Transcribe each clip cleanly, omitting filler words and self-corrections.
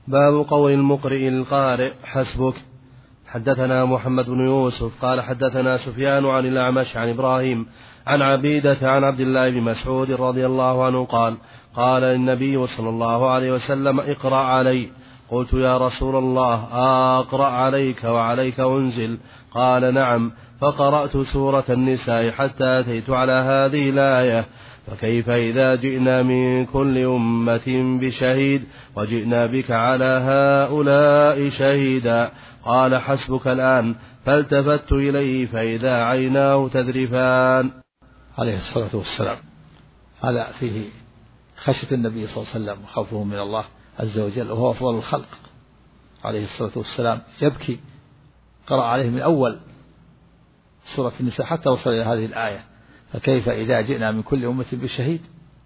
باب قول المقرئ القارئ حسبك. حدثنا محمد بن يوسف قال حدثنا سفيان عن الأعمش عن إبراهيم عن عبيدة عن عبد الله بن مسعود رضي الله عنه قال قال النبي صلى الله عليه وسلم اقرأ علي. قلت يا رسول الله أقرأ عليك وعليك أنزل؟ قال نعم. فقرأت سورة النساء حتى أتيت على هذه الآية فكيف إذا جئنا من كل أمة بشهيد وجئنا بك على هؤلاء شهيدا؟ قال حسبك الآن. فالتفت إليه فإذا عيناه تذرفان عليه الصلاة والسلام. هذا فيه خشية النبي صلى الله عليه وسلم وخوفه من الله عز وجل، وهو أفضل الخلق عليه الصلاة والسلام، يبكي. قرأ عليه من أول سورة النساء حتى وصل إلى هذه الآية فكيف إذا جئنا من كل أمة بشهيد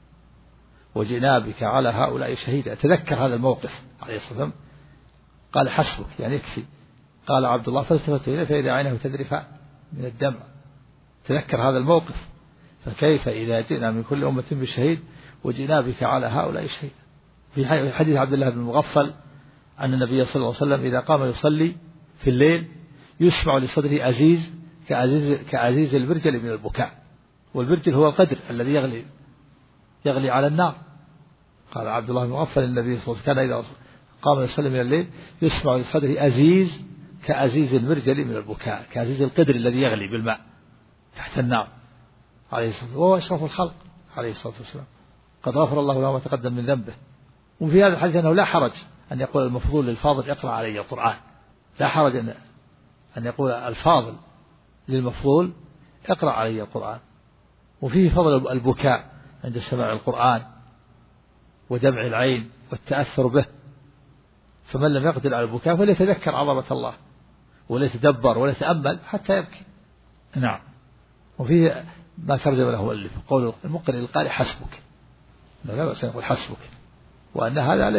وجئنا بك على هؤلاء شهيدا. تذكر هذا الموقف عليه الصلاة والسلام، قال حسبك يعني يكفي. قال عبد الله فالتفت إليه فإذا عينه تذرفان من الدمع. تذكر هذا الموقف، فكيف إذا جئنا من كل أمة بشهيد وجئنا بك على هؤلاء شهيدا. في حديث عبد الله بن المغفل أن النبي صلى الله عليه وسلم إذا قام يصلي في الليل يسمع لصدره أزيز كأزيز البرجل من البكاء، والبرجل هو القدر الذي يغلي على النار. قال عبد الله بن المغفل النبي صلى الله عليه وسلم كان إذا قام يصلي من الليل يسمع لصدره أزيز كأزيز البرجل من البكاء، كأزيز القدر الذي يغلي بالماء تحت النار عليه الصلاة والسلام، وهو أشرف الخلق عليه الصلاة والسلام، قد غفر الله له ما تقدم من ذنبه. وفي هذا الحديث أنه لا حرج أن يقول المفضول للفاضل اقرأ علي القرآن، لا حرج أن يقول الفاضل للمفضول اقرأ علي القرآن. وفيه فضل البكاء عند سماع القرآن ودمع العين والتأثر به، فمن لم يقدر على البكاء فليتذكر عظمة الله وليتدبر وليتأمل حتى يبكي. نعم. وفيه ما ترجم له مؤلف قول المقرئ القارئ حسبك، لا بأس أن يقول حسبك، وأن هذا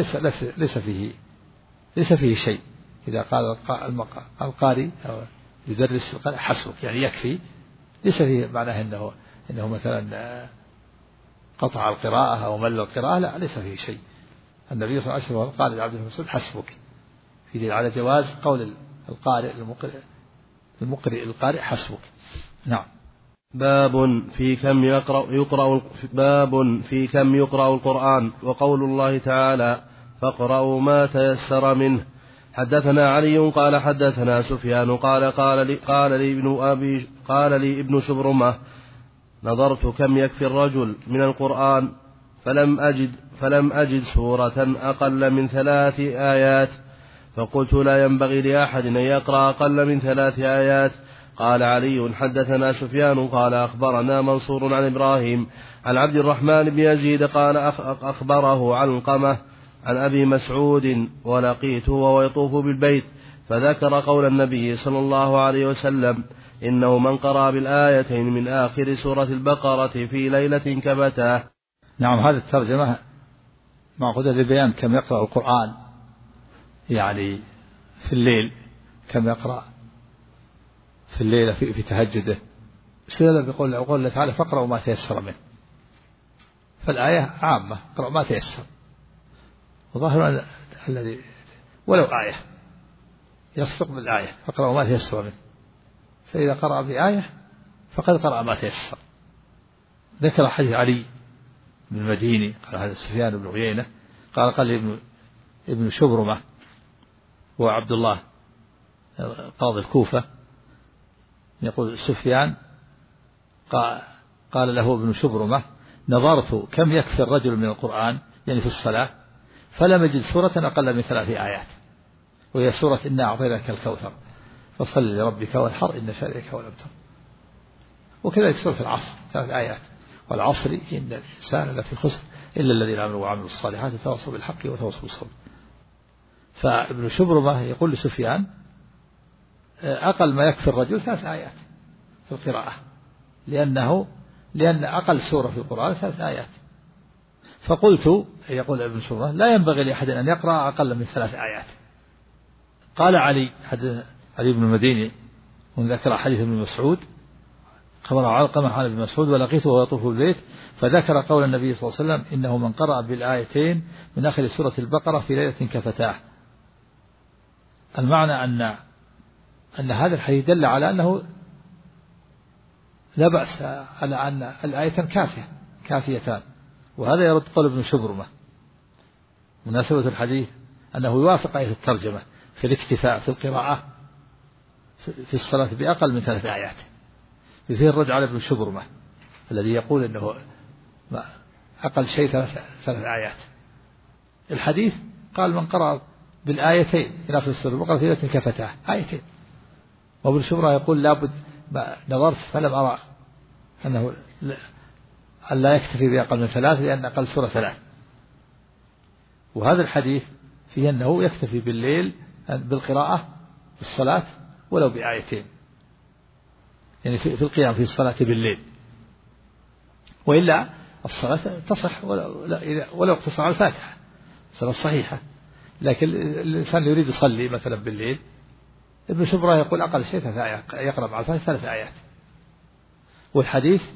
ليس فيه شيء. إذا قال القارئ أو يدرس القارئ حسبك يعني يكفي، ليس فيه معناه إنه مثلا قطع القراءة أو مل القراءة، لا، ليس فيه شيء. النبي صلى الله عليه وسلم قال لعبد الله بن مسعود حسبك، في دليل على جواز قول القارئ المقرئ القارئ حسبك. نعم. باب في كم يقرأ القرآن، وقول الله تعالى فاقرأوا ما تيسر منه. حدثنا علي قال حدثنا سفيان قال لي ابن شبرمة نظرت كم يكفي الرجل من القرآن فلم أجد سورة أقل من 3 آيات، فقلت لا ينبغي لأحد أن يقرأ أقل من 3 آيات. قال علي حدثنا سفيان قال أخبرنا منصور عن إبراهيم عن عبد الرحمن بن يزيد قال أخبره علقمة عن أبي مسعود ولقيته وهو يطوف بالبيت فذكر قول النبي صلى الله عليه وسلم إنه من قرأ بالآيتين من آخر سورة البقرة في ليلة كبتاه. نعم. هذه الترجمة معقودة لبيان كم يقرأ القرآن، يعني في الليل كم يقرأ في الليلة في تهجده، استدل بقول الله تعالى فاقرأوا ما تيسر منه، فالآية عامة اقرأوا ما تيسر، وظاهر الذي ولو آية يصدق بالآية فاقرأوا ما تيسر منه، فإذا قرأ بآية فقد قرأ ما تيسر. ذكر حديث علي بن المديني قال هذا سفيان بن عيينة قال لي ابن شبرمة وعبد الله قاضي الكوفة، يقول سفيان قال له ابن شبرمة نظرت كم يكفي الرجل من القرآن يعني في الصلاة فلم أجد سورة أقل من 3 آيات، وهي سورة إنا أعطيناك الكوثر فصل لربك وانحر إن شانئك هو الأبتر. وكذلك سورة العصر 3 آيات، والعصر إن الإنسان لفي خسر إلا الذين آمنوا وعملوا الصالحات وتواصوا بالحق وتواصوا بالصبر. فابن شبرمة يقول لسفيان أقل ما يكفي الرجل 3 آيات في القراءة، لأن أقل سورة في القرآن 3 آيات. فقلت يقول ابن شبرمة لا ينبغي لأحد أن يقرأ أقل من 3 آيات. قال علي بن المديني وذكر حديث ابن مسعود خبر علقمة عن ابن مسعود ولقيته وهو يطوف بالبيت فذكر قول النبي صلى الله عليه وسلم إنه من قرأ بالآيتين من آخر سورة البقرة في ليلة كفتاه المعنى أن هذا الحديث دل على أنه لا بأس، على أن الآيتان كافيتان، وهذا يرد قول ابن شبرمة. مناسبة الحديث أنه يوافق آية الترجمة في الاكتفاء في القراءة في الصلاة بأقل من 3 آيات. فيه الرد على ابن شبرمة الذي يقول أنه أقل شيء 3 آيات. الحديث قال من قرأ بالآيتين في نفس السورة البقرة في ليلة كفتاه، آيتين. وابن شبرمة يقول لابد، نظرت فلم أرى أنه لا يكتفي بأقل من 3 لأن أقل سورة 3. وهذا الحديث فيه أنه يكتفي بالليل بالقراءة في الصلاة ولو بآيتين، يعني في القيام في الصلاة بالليل، وإلا الصلاة تصح ولو اقتصر على الفاتحة، صلاة صحيحة. لكن الإنسان يريد يصلي مثلا بالليل، ابن شبرة يقول أقل شيء 3 آيات، يقرأ مع الفاتحة 3 آيات. والحديث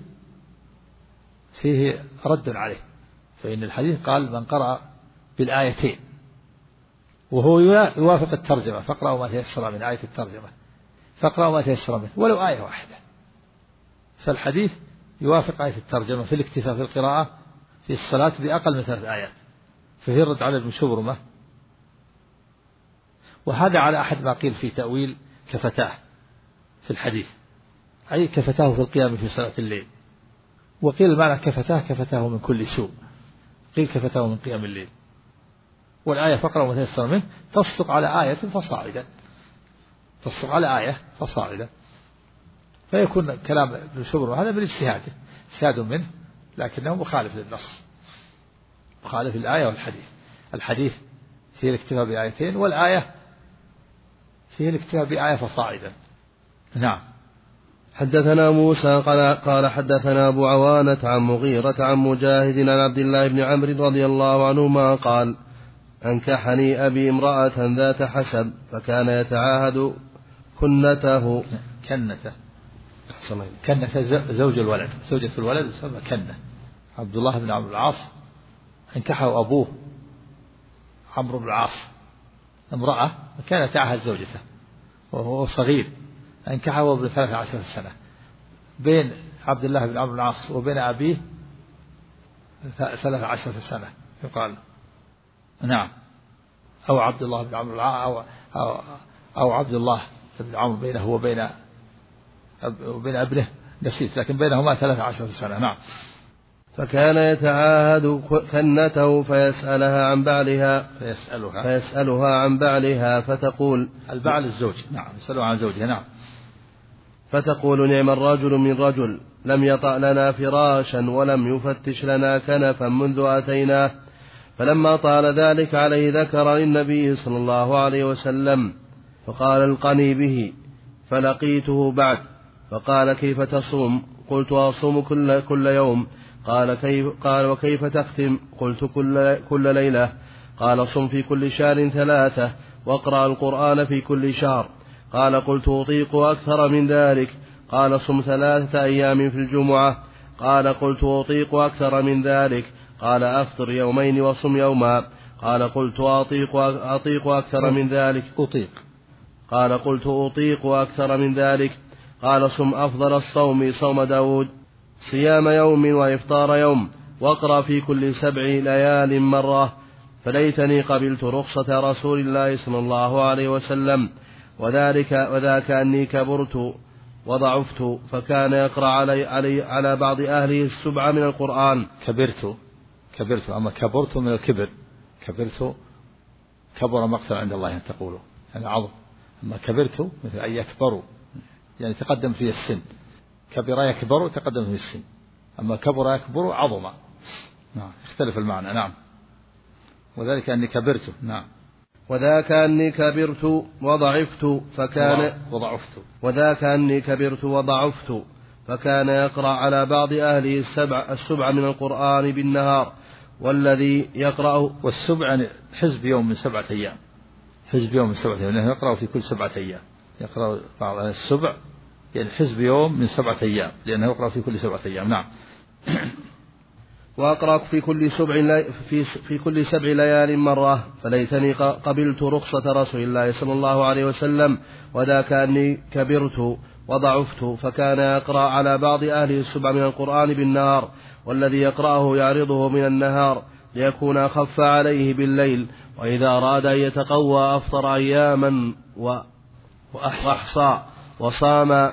فيه رد عليه، فإن الحديث قال من قرأ بالآيتين، وهو يوافق الترجمة، فاقرأوا ما تيسر من آية الترجمة، فاقرأوا ما تيسر منه ولو آية واحدة. فالحديث يوافق آية الترجمة في الاكتفاء في القراءة في الصلاة بأقل من 3 آيات، فهي الرد على ابن شبرمة. وهذا على أحد ما قيل في تأويل كفتاه في الحديث، أي كفتاه في القيام في صلاة الليل. وقيل المعنى كفتاه من كل سوء، قيل كفتاه من قيام الليل. والآية فقرأ ما تيسر منه تصدق على آية فصاعدا، تصدق على آية فصاعدا. فيكون كلام ابن شبرمة هذا من اجتهاده، اجتهاد منه، لكنه مخالف للنص، مخالف الآية والحديث. الحديث فيه الاكتفاء بآيتين، والآية فيه الاكتفاء بآية فصاعدا. نعم. حدثنا موسى قال حدثنا أبو عوانة عن مغيرة عن مجاهد عن عبد الله بن عمرو رضي الله عنهما قال أنكحني أبي امرأة ذات حسب فكان يتعاهد كنته زوج الولد، زوجة الولد تسمى كنة. عبد الله بن عمرو العاص أنكحه أبوه عمرو بن العاص امرأة وكان يتعاهد زوجته وهو صغير، أنكحه ابن 13 سنة. بين عبد الله بن عمرو العاص وبين أبيه 13 سنة يقال. نعم. أو عبد الله بن عمرو العاص أو عبد الله بن عمرو بينه وبين ابنه نسيت، لكن بينهما 13 سنة. نعم. فكان يتعاهد كنته فيسألها عن بعلها فتقول البعل الزوج. نعم. يسألها عن زوجها. نعم. فتقول نعم الرجل من رجل لم يطأ لنا فراشا ولم يفتش لنا كنفا منذ أتيناه. فلما طال ذلك عليه ذكر للنبي صلى الله عليه وسلم فقال القني به. فلقيته بعد فقال كيف تصوم؟ قلت أصوم كل يوم. قال وكيف تختم؟ قلت كل ليلة. قال صم في كل شهر 3 واقرأ القرآن في كل شهر. قال قلت أطيق أكثر من ذلك. قال صم 3 أيام في الجمعة. قال قلت أطيق أكثر من ذلك. قال أفطر يومين وصم يوما. قال قلت أطيق أكثر من ذلك. قال قلت أطيق أكثر من ذلك. قال صم أفضل الصوم صوم داود صيام يوم وإفطار يوم واقرأ في كل 7 ليال مرة. فليتني قبلت رخصة رسول الله صلى الله عليه وسلم وذاك أني كبرت وضعفت. فكان يقرأ على بعض أهله 7 من القرآن. كبرت أما كبرت من الكبر، كبر مقتا عند الله أن تقوله، يعني عظم. أما كبرت مثل أن يكبروا، يعني تقدم فيه السن. كبر يكبر تقدم فيه السن. أما كبر يكبر عظم. نعم. يختلف المعنى. نعم. وذلك أني كبرت. نعم. وذاك أني كبرت وضعفت فكان يقرأ على بعض أهله 7 من القرآن بالنهار والذي يقرأ. والسبع يعني حزب يوم من 7 أيام، حزب يوم من 7 أيام، لأنه يقرأ في كل 7 أيام. يقرأ بعض السبع يعني حزب يوم من 7 أيام، لأنه يقرأ في كل 7 أيام. نعم. وأقرأ في كل 7 ليال مرة، فليتني قبلت رخصة رسول الله صلى الله عليه وسلم، وذاك أني كبرت وضعفت، فكان يقرأ على بعض أهله 7 من القرآن بالنهار، والذي يقرأه يعرضه من النهار ليكون أخف عليه بالليل، وإذا أراد أن يتقوى أفطر أياما وأحصى وصام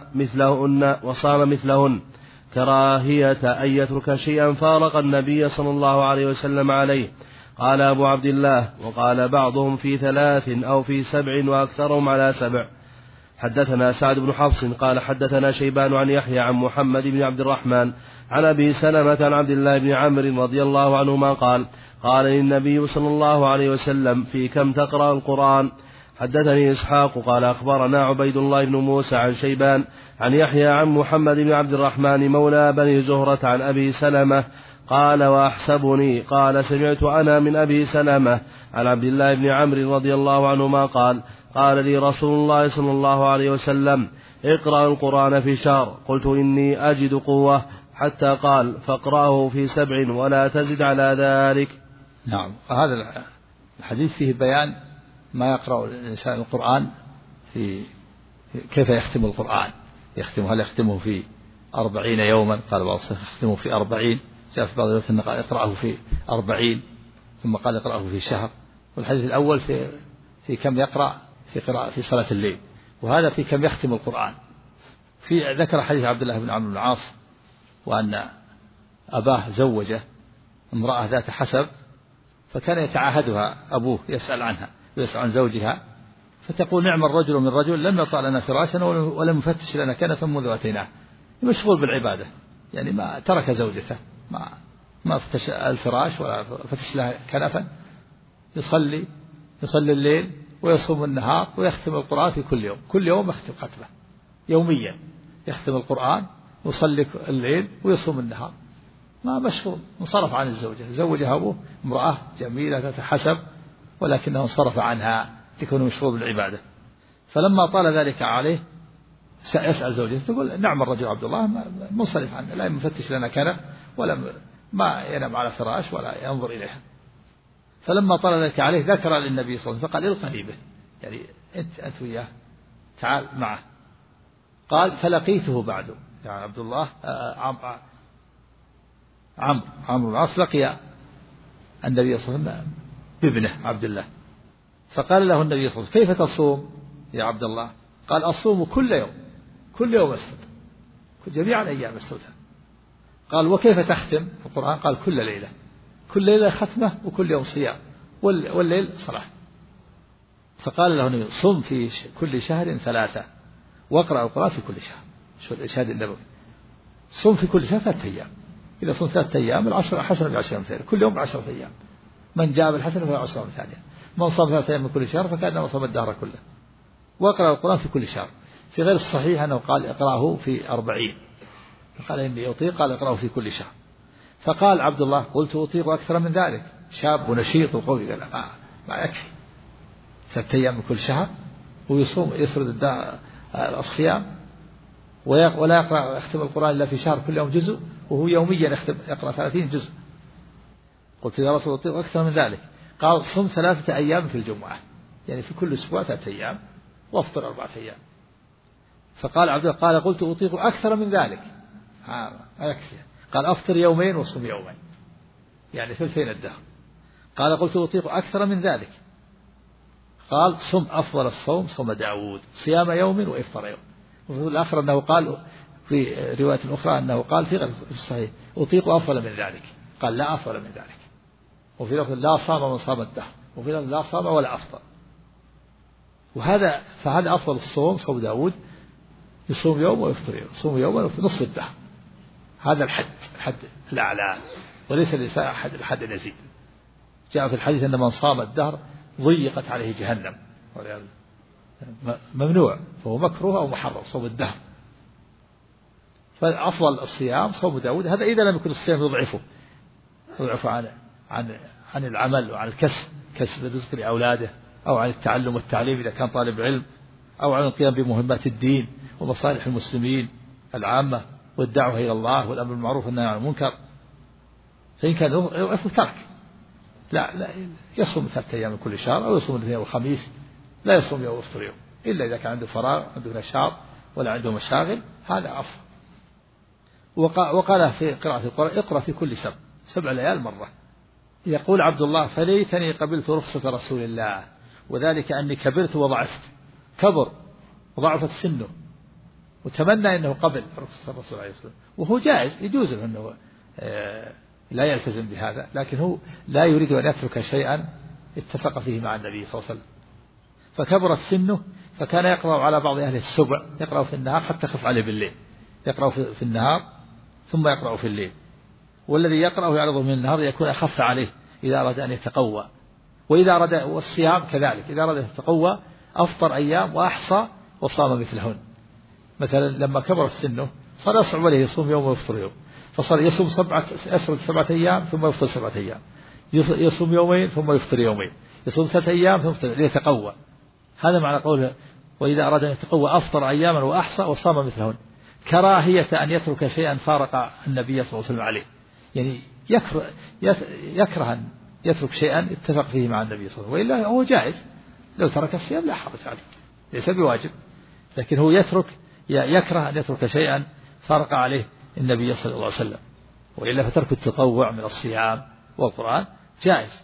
مثلهن كراهية أن يترك شيئا فارق النبي صلى الله عليه وسلم عليه. قال أبو عبد الله: وقال بعضهم في 3 أو في 7 وأكثرهم على 7. حدثنا سعد بن حفص قال حدثنا شيبان عن يحيى عن محمد بن عبد الرحمن عن أبي سلمة عن عبد الله بن عمرو رضي الله عنهما قال: قال للنبي صلى الله عليه وسلم: في كم تقرأ القرآن؟ حدثني إسحاق قال أخبرنا عبيد الله بن موسى عن شيبان عن يحيى عن محمد بن عبد الرحمن مولى بني زهرة عن أبي سلمة قال: وأحسبني قال سمعت أنا من أبي سلمة عن عبد الله بن عمرو رضي الله عنهما قال: قال لي رسول الله صلى الله عليه وسلم: اقرأ القرآن في شهر. قلت: إني أجد قوة. حتى قال: فاقرأه في 7 ولا تزد على ذلك. نعم. هذا الحديث فيه بيان ما يقرأ الإنسان القرآن في كيف يختم القرآن. هل يختمه في 40 يوما؟ قال بعض الصحيح يختمه في 40. جاء في بعض الوقت أن قال اقرأه في 40، ثم قال اقرأه في شهر. والحديث الأول في كم يقرأ في قراءة في صلاة الليل، وهذا في كم يختم القرآن. في ذكر حديث عبد الله بن عمرو بن العاص وأن أباه زوجه امرأة ذات حسب، فكان يتعاهدها أبوه يسأل عنها ويسأل عن زوجها، فتقول: نعم الرجل من رجل لم يطع لنا فراشا ولم يفتش لنا كنفا منذ أتيناه. مشغول بالعبادة، يعني ما ترك زوجته، ما فتش الفراش ولا فتش لها كنفا، يصلي الليل ويصوم النهار ويختم القرآن في كل يوم يختم ختمة يوميا، يختم القرآن ويصلي الليل ويصوم النهار، ما مشغول، انصرف عن الزوجة. زوجها أبوه امرأة جميلة ذات حسب، ولكنه انصرف عنها تكون مشغول بالعبادة. فلما طال ذلك عليه يسأل زوجته، تقول: نعم الرجل عبد الله منصرف عنه، لا يفتش لنا كنف ولا ما ينام على فراش ولا ينظر إليها. فلما طال ذلك عليه ذكر للنبي صلى الله عليه وسلم فقال: القني به، يعني أنت وياه تعال معه. قال: فلقيته بعد، يعني عبد الله عمرو العاص لقي النبي صلى الله عليه وسلم بابنه عبد الله، فقال له النبي صلى الله عليه وسلم: كيف تصوم يا عبد الله؟ قال: أصوم كل يوم أسود، جميع الأيام أسودها. قال: وكيف تختم القرآن؟ قال: كل ليلة ختمة وكل يوم صيام والليل صلاة. فقال له النبي: صم في كل شهر 3 واقرأ القرآن في كل شهر. شو الإرشاد النبوي؟ صم في كل شهر 3 أيام، إذا صمت 3 أيام العشر حسنة ب10 أمثالها، كل يوم ب10 أيام، من جاء بالحسنة فله 10 أمثالها، من صام 3 أيام من كل شهر فكأنما صام الدهر كله. واقرأ القرآن في كل شهر. في غير الصحيح أنه قال: اقرأه في 40، فقال: إني أطيق. قال: اقرأه في كل شهر. فقال عبد الله: قلت: أطيق أكثر من ذلك، شاب ونشيط وقوي. قال: ما يكفي 3 أيام من كل شهر، ويصوم يسرد الصيام، ولا يختم القرآن إلا في شهر كل يوم جزء، وهو يوميا يقرأ 30 جزء. قلت: يا رسول الله أكثر من ذلك. قال: صم 3 أيام في الجمعة، يعني في كل أسبوع 3 أيام، وافطر 4 أيام. فقال عبد الله: قال: قلت: أطيق أكثر من ذلك. ما يكفي. قال: أفطر 2 يومين وصم 2 يومين، يعني 2 الدهر. قال: قلت: أطيق أكثر من ذلك. قال: صم أفضل الصوم صوم داود، صيام يوم وإفطار يوم. وفي الآخر أنه قال في رواية أخرى أنه قال في الصحيح: أطيق أفضل من ذلك. قال: لا أفضل من ذلك. وفي لفظ: لا صام من صام الدهر. وفي لفظ: لا صام ولا أفطر. فهذا أفضل الصوم صوم داود، يصوم يوم ويفطر يوم، يصوم يوم ويفطر نصف الدهر. هذا الحد الأعلى، وليس الحد اليزيد. جاء في الحديث أن من صام الدهر ضيقت عليه جهنم، ممنوع، فهو مكروه أو محرم صوم الدهر. فأفضل الصيام صوم داود. هذا إذا لم يكن الصيام يضعف عن العمل وعن كسب الرزق لأولاده، أو عن التعلم والتعليم إذا كان طالب علم، أو عن القيام بمهمات الدين ومصالح المسلمين العامة والدعوة إلى الله والأمر بالمعروف والنهي عن المنكر. فإن كان يوقف ترك، لا يصوم 3 أيام من كل شهر، أو يصوم الاثنين والخميس، لا يصوم يوم ويفطر يوم، إلا إذا كان عنده فراغ، عنده نشاط ولا عنده مشاغل، هذا أفضل. وقال في قراءة القرآن اقرأ في كل 7 ليال مرة. يقول عبد الله فليتني قبلت رخصة رسول الله، وذلك أني كبرت وضعفت، كبر وضعفت سنه، وتمنى أنه قبل رخصة الرسول عليه الصلاة والسلام، وهو جائز، يجوز له أنه لا يلتزم بهذا، لكن هو لا يريد أن يترك شيئا اتفق فيه مع النبي صلى الله عليه وسلم. فكبرت سنه، فكان يقرأ على بعض أهل السبع، يقرأ في النهار حتى خف عليه بالليل، يقرأ في النهار ثم يقرأ في الليل، والذي يقرأ يعرضه من النهار يكون أخف عليه إذا أراد أن يتقوى. وإذا أراد، والصيام كذلك، إذا أراد أن يتقوى أفطر أيام وأحصى وصام مثلهن. مثلا لما كبرت سنه صار يصعب عليه يصوم يوم ويفطر يوم، فصار يصوم 7 أيام ثم يفطر 7 أيام، يصوم يومين ثم يفطر يومين، يصوم 3 أيام ثم يفطر ليتقوى. هذا معنى قوله وإذا أراد أن يتقوى أفطر أياما وأحصى وصام مثلهن، كراهية أن يترك شيئا فارق النبي صلى الله عليه وسلم عليه، يعني يكره أن يترك شيئا اتفق فيه مع النبي صلى الله عليه وسلم، وإلا هو جائز، لو ترك الصيام لا حرج عليه، ليس بواجب، لكن هو يكره أن يترك شيئا فارق عليه النبي صلى الله عليه وسلم، وإلا فترك التطوع من الصيام والقرآن جائز.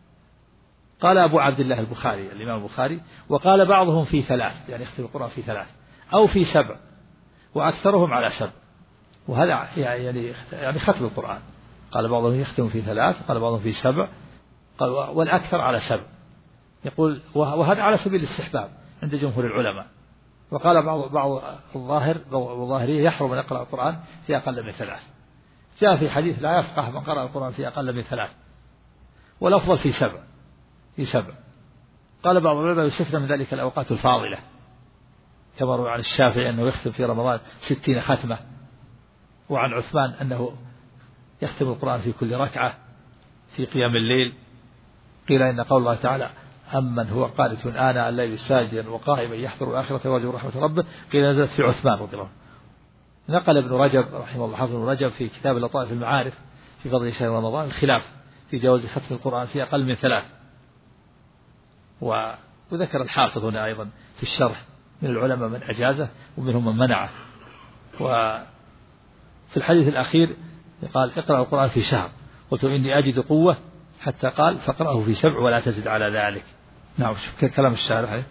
قال أبو عبد الله البخاري، الإمام البخاري، وقال بعضهم في 3، يعني يختم القرآن في 3 أو في 7، وأكثرهم على 7، وهذا يعني ختم القرآن. قال بعضهم يختم في 3، قال بعضهم في 7، قال والأكثر على 7. يقول وهذا على سبيل الاستحباب عند جمهور العلماء. وقال بعض الظاهرية يحرم أن يقرأ القرآن في أقل من 3. جاء في حديث لا يفقه من قرأ القرآن في أقل من 3، والأفضل في 7. قال بعض العلماء يستثنى من ذلك الأوقات الفاضلة، كما روى عن الشافعي أنه يختم في رمضان 60 ختمة، وعن عثمان أنه يختم القرآن في كل ركعة في قيام الليل. قيل إن قول الله تعالى أمن هو قانت آناء الليل ساجدا وقائما يحذر الآخرة ويرجو رحمة ربه، قيل نزلت في عثمان رضي الله عنه. نقل ابن رجب رحمه الله، حافظ ابن رجب في كتاب لطائف المعارف في فضل شهر رمضان الخلاف في جواز ختم القرآن في أقل من 3. وذكر الحافظ هنا أيضا في الشرح من العلماء من أجازه ومنهم من منعه. وفي الحديث الأخير قال اقرأ القرآن في شهر، قلت إني أجد قوة، حتى قال فاقرأه في 7 ولا تزد على ذلك. نعم، شوف كلام الشارح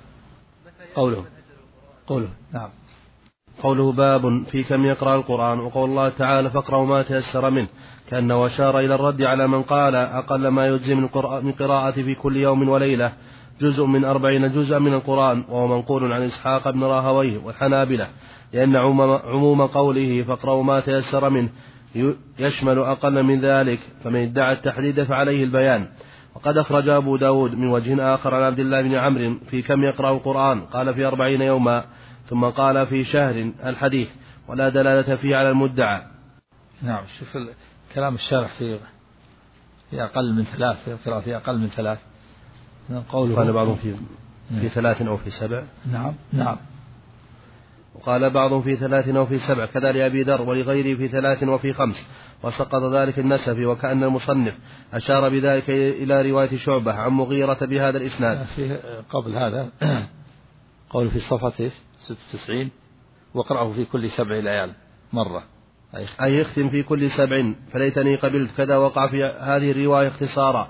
قوله نعم. قوله باب في كم يقرأ القرآن، وقول الله تعالى فاقرأوا ما تيسر منه، كأنه أشار إلى الرد على من قال أقل ما يجزي من قراءة في كل يوم وليلة جزء من 40 جزءا من القرآن، وهو منقول عن إسحاق بن راهويه والحنابلة، لأن عموم قوله فاقرأوا ما تيسر منه يشمل أقل من ذلك، فمن ادعى التحديد فعليه البيان. وقد أخرج أبو داود من وجه آخر عن عبد الله بن عمرو في كم يقرأ القرآن، قال في 40 يوما، ثم قال في شهر الحديث، ولا دلالة فيه على المدعى. نعم، شوف كلام الشارح في أقل من 3، يقرأ في أقل من 3. قال بعضهم في 3 أو في 7. نعم. وقال بعضهم في 3 أو في 7، كذا لأبي ذر ولغيره في 3 وفي 5، وسقط ذلك النسفي، وكأن المصنف أشار بذلك إلى رواية شعبة عن مغيرة بهذا الإسناد. قبل هذا قول في صفحة 96 واقرأه في كل 7 ليال مرة، أي يختم في كل 7، فليتني قبلت، كذا وقع في هذه الرواية اختصارا،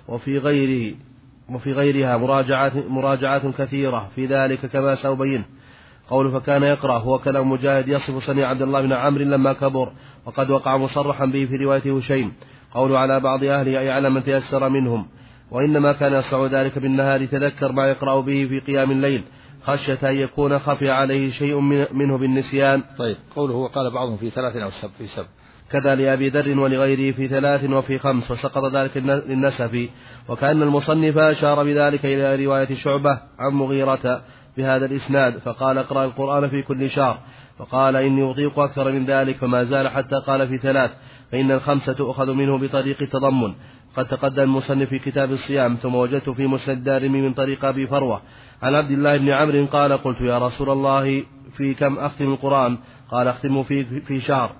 وفي غيرها مراجعات كثيرة في ذلك كما سأبين. قوله فكان يقرأ هو كلام مجاهد يصف صنيع عبد الله بن عمرو لما كبر، وقد وقع مصرحا به في رواية هشيم. قوله على بعض أهله أي على من تيسر منهم، وإنما كان يصنع ذلك بالنهار تذكر ما يقرأ به في قيام الليل، خشية أن يكون خفي عليه شيء منه بالنسيان. طيب، قوله وقال بعضهم في 3 أو في 7، كذا لأبي ذر ولغيره في 3 وفي 5، وسقط ذلك للنسفي، وكأن المصنف أشار بذلك إلى رواية شعبة عن مغيرة بهذا الإسناد، فقال اقرأ القرآن في كل شهر، فقال إني أطيق أكثر من ذلك، فما زال حتى قال في 3، فإن 5 تؤخذ منه بطريق التضمن. قد تقدم المصنف في كتاب الصيام، ثم وجدت في مسند الدارمي من طريق أبي فروة عن عبد الله بن عمرو قال قلت يا رسول الله في كم أختم القرآن؟ قال أختم في شهر.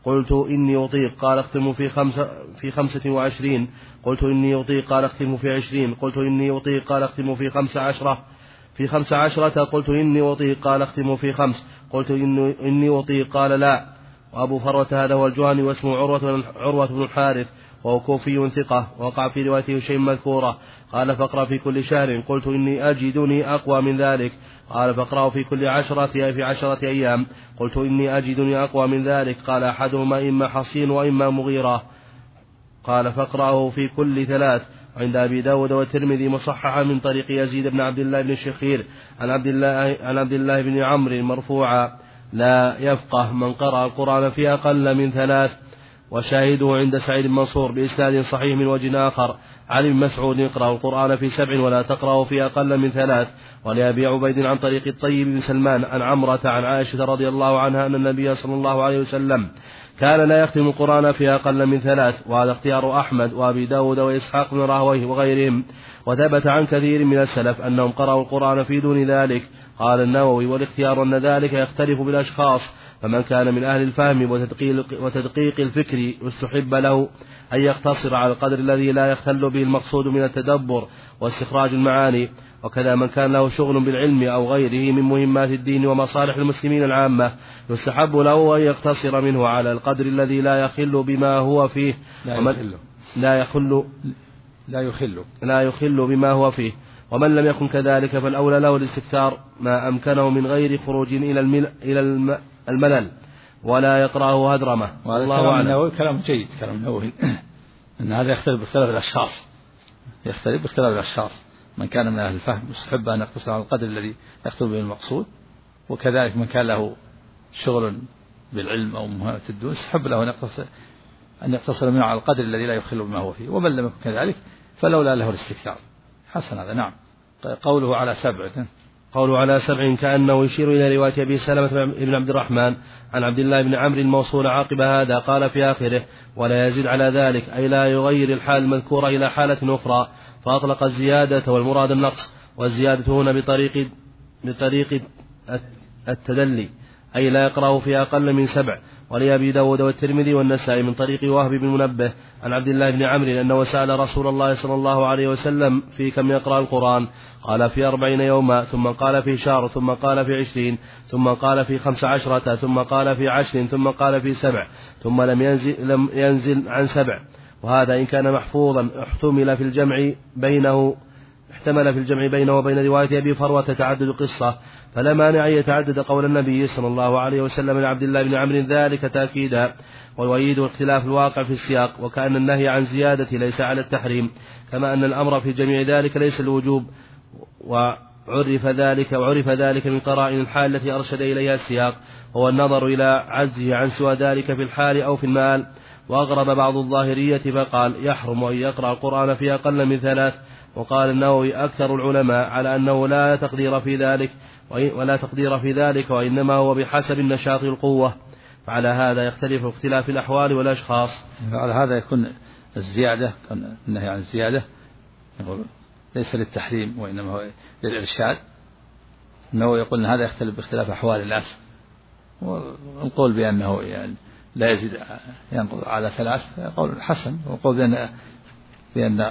قلت إني أطيق، قال اختم في 25. قلت إني أطيق، قال اختم في 20. قلت إني أطيق، قال اختم في 15. قلت إني أطيق، قال اختم في 5. قلت إني أطيق، قال لا. وأبو فروة هذا هو الجهني واسمه عروة بن الحارث، وهو كوفي ثقة، وقع في روايته شيء مذكورة. قال فاقرأ في كل شهر. قلت إني أجدني أقوى من ذلك. قال فاقرأه في كل 10 أيام. قلت إني أجدني أقوى من ذلك. قال أحدهما إما حصين وإما مغيرة. قال فاقرأه في كل 3. عند أبي داود والترمذي مصححا من طريق يزيد بن عبد الله بن الشخير عن عبد الله بن عمرو مرفوعا: لا يفقه من قرأ القرآن في أقل من 3. وشاهده عند سعيد المنصور بإسناد صحيح من وجه آخر عن ابن مسعود: اقرأوا القرآن في 7 ولا تقرأوا في أقل من 3. ولأبي عبيد عن طريق الطيب بن سلمان عن عمرة عن عائشة رضي الله عنها أن النبي صلى الله عليه وسلم كان لا يختم القرآن في أقل من 3. وهذا اختيار أحمد وأبي داود وإسحاق بن راهويه وغيرهم. وثبت عن كثير من السلف أنهم قرأوا القرآن في دون ذلك. قال النووي: والاختيار أن ذلك يختلف بالأشخاص، فمن كان من أهل الفهم وتدقيق الفكر يستحب له أن يقتصر على القدر الذي لا يختل به المقصود من التدبر واستخراج المعاني. وكذا من كان له شغل بالعلم أو غيره من مهمات الدين ومصالح المسلمين العامة يستحب له أن يقتصر منه على القدر الذي لا يخل بما هو فيه لا يخل بما هو فيه. ومن لم يكن كذلك فالأولى له الاستكثار ما أمكنه من غير خروج إلى الملل ولا يقرأه هدرمة. والله أعلم. كلام جيد كلام النووي أن هذا يختلف باختلاف الأشخاص. من كان من أهل الفهم يستحب أن يقتصر على القدر الذي يختل به المقصود، وكذلك من كان له شغل بالعلم أو مهمات الدين يستحب له أن يقتصر منه على القدر الذي لا يخل بما هو فيه. ومن لم يكن كذلك فلولا له الاستكثار. حسن هذا. نعم. قوله على 7 كأنه يشير إلى رواية أبي سلمة بن عبد الرحمن عن عبد الله بن عمرو الموصول عقب هذا. قال في آخره: ولا يزيد على ذلك، أي لا يغير الحال المذكورة إلى حالة أخرى. فأطلق الزيادة والمراد النقص، والزيادة هنا بطريق التدلي، أي لا يقرأه في أقل من 7. ولأبي داود والترمذي والنسائي من طريق وهب بن منبه عن عبد الله بن عمرو أنه سأل رسول الله صلى الله عليه وسلم في كم يقرأ القرآن؟ قال في 40 يوما، ثم قال في شهر، ثم قال في 20، ثم قال في 15، ثم قال في 10، ثم قال في 7، ثم لم ينزل عن 7. وهذا إن كان محفوظا احتمل في الجمع بينه وبين رواية أبي فروة تعدد قصة، فلا مانع أن يتعدد قول النبي صلى الله عليه وسلم لعبد الله بن عمرو ذلك تأكيدا. ويؤيد اختلاف الواقع في السياق، وكأن النهي عن زيادة ليس على التحريم، كما أن الأمر في جميع ذلك ليس الوجوب. وعرف ذلك من قرائن الحال التي أرشد إليها السياق، هو النظر إلى عجزه عن سوى ذلك في الحال أو في المال. وأغرب بعض الظاهرية فقال: يحرم أن يقرأ القرآن في أقل من 3. وقال النووي: أكثر العلماء على أنه لا تقدير في ذلك وإنما هو بحسب النشاط والقوة. فعلى هذا يختلف اختلاف الأحوال والأشخاص. على هذا يكون الزيادة، النهي عن الزيادة ليس للتحريم وإنما هو للإرشاد. النووي يقول أن هذا يختلف باختلاف أحوال الناس، والقول بأنه يعني لا يزيد ينقض على 3 قول حسن، والقول بأن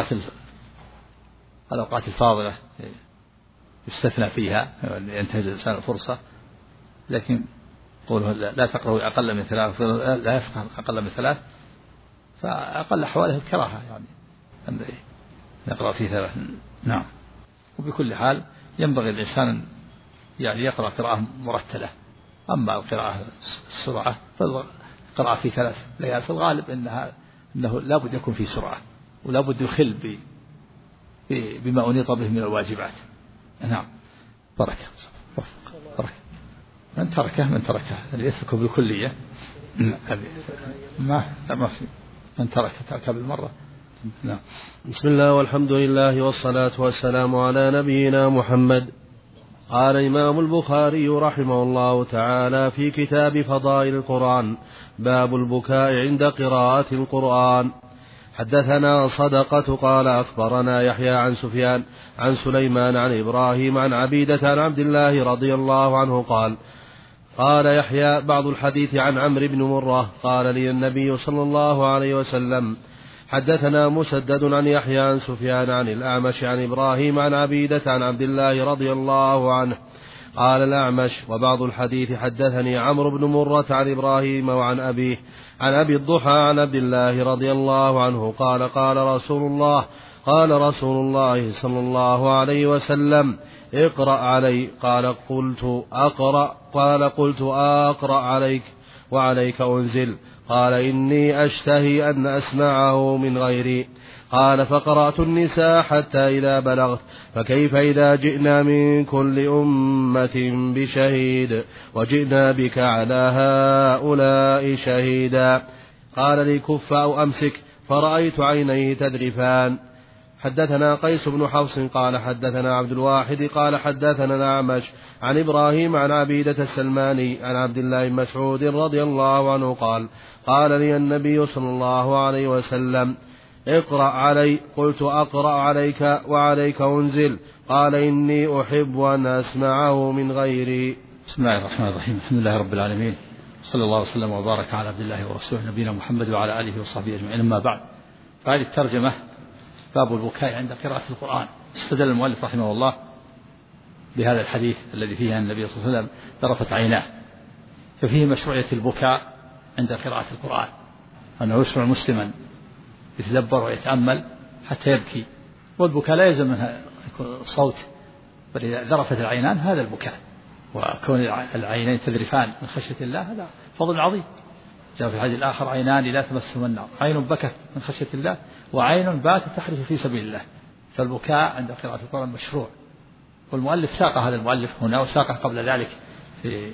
الأوقات الفاضلة يستثنى فيها ينتهز الإنسان الفرصة. لكن قوله لا تقرأوا أقل من 3 لا يفقه أقل من 3، فأقل أحواله الكراهة يعني أن يقرأ في 3. نعم. وبكل حال ينبغي الإنسان يعني يقرأ قراءة مرتلة. أما القراءة السرعة فالقراءة في 3 ليال في الغالب أنه لا بد يكون في سرعة، ولا بد يخل بما أنيط به من الواجبات. نعم. بركة. من تركه اللي يتركه بالكلية ما في من تركه بالمرة. نعم. بسم الله والحمد لله والصلاة والسلام على نبينا محمد. قال الإمام البخاري رحمه الله تعالى في كتاب فضائل القرآن: باب البكاء عند قراءة القرآن. حدثنا صدقة قال أخبرنا يحيى عن سفيان عن سليمان عن إبراهيم عن عبيدة عن عبد الله رضي الله عنه قال: قال يحيى: بعض الحديث عن عمرو بن مرة قال لي النبي صلى الله عليه وسلم: حدثنا مسدد عن يحيى عن سفيان عن الأعمش عن إبراهيم عن عبيدة عن عبد الله رضي الله عنه قال الأعمش: وبعض الحديث حدثني عمرو بن مرة عن إبراهيم وعن أبيه عن أبي الضحى عن عبد الله رضي الله عنه قال: قال رسول الله صلى الله عليه وسلم: اقرأ علي. قال: قلت أقرأ عليك وعليك أنزل. قال: إني أشتهي أن أسمعه من غيري. قال: فقرأت النساء حتى إذا بلغت: فكيف إذا جئنا من كل أمة بشهيد وجئنا بك على هؤلاء شهيدا. قال لي: كف أو أمسك. فرأيت عينيه تذرفان. حدثنا قيس بن حفص قال حدثنا عبد الواحد قال حدثنا الأعمش عن إبراهيم عن عبيدة السلماني عن عبد الله بن مسعود رضي الله عنه قال لي النبي صلى الله عليه وسلم: اقرأ علي. قلت: أقرأ عليك وعليك أنزل. قال: إني أحب أن أسمعه من غيري. بسم الله الرحمن الرحيم. الحمد لله رب العالمين، صلى الله وسلم وبارك على عبد الله ورسوله نبينا محمد وعلى آله وصحبه أجمعين. أما بعد، فهذه الترجمة باب البكاء عند قراءة القرآن. استدل المؤلف رحمه الله بهذا الحديث الذي فيه أن النبي صلى الله عليه وسلم ذرفت عيناه، ففيه مشروعية البكاء عند قراءة القرآن، أنه يشرع مسلما يتدبر ويتأمل حتى يبكي، والبكاء لا يلزم منها الصوت، بل إذا ذرفت العينان هذا البكاء، وكون العينين تذرفان من خشية الله هذا فضل عظيم. جاء في الحديث الآخر: عينان لا تمسهما النار، عين بكت من خشية الله وعين باتت تحرس في سبيل الله. فالبكاء عند قراءة القرآن مشروع، والمؤلف ساق هذا المؤلف هنا وساقه قبل ذلك في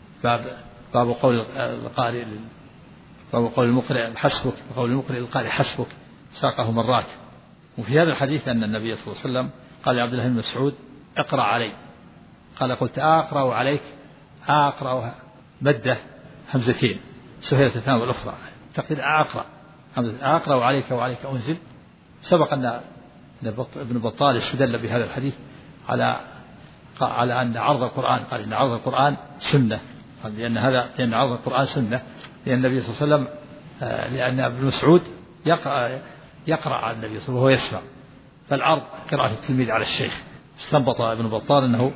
باب قول القارئ، باب قول المقرئ حسبك، وقول المقرئ للقارئ حسبك، ساقه مرات. وفي هذا الحديث أن النبي صلى الله عليه وسلم قال لعبد الله بن مسعود: اقرأ علي. قال: قلت أقرأ عليك. أقرأ مدة همزتين سهلة الثانية والأخرى، تقول أقرأ عليك وعليك أنزل. سبق أن ابن بطال استدل بهذا الحديث على أن عرض القرآن، قال إن عرض القرآن سنة، لأن عرض القرآن سنة، لأن النبي صلى الله عليه وسلم لأن ابن مسعود يقرأ على النبي صلى الله عليه وسلم وهو يسمع، فالعرض قراءة التلميذ على الشيخ. استنبط ابن بطال أنه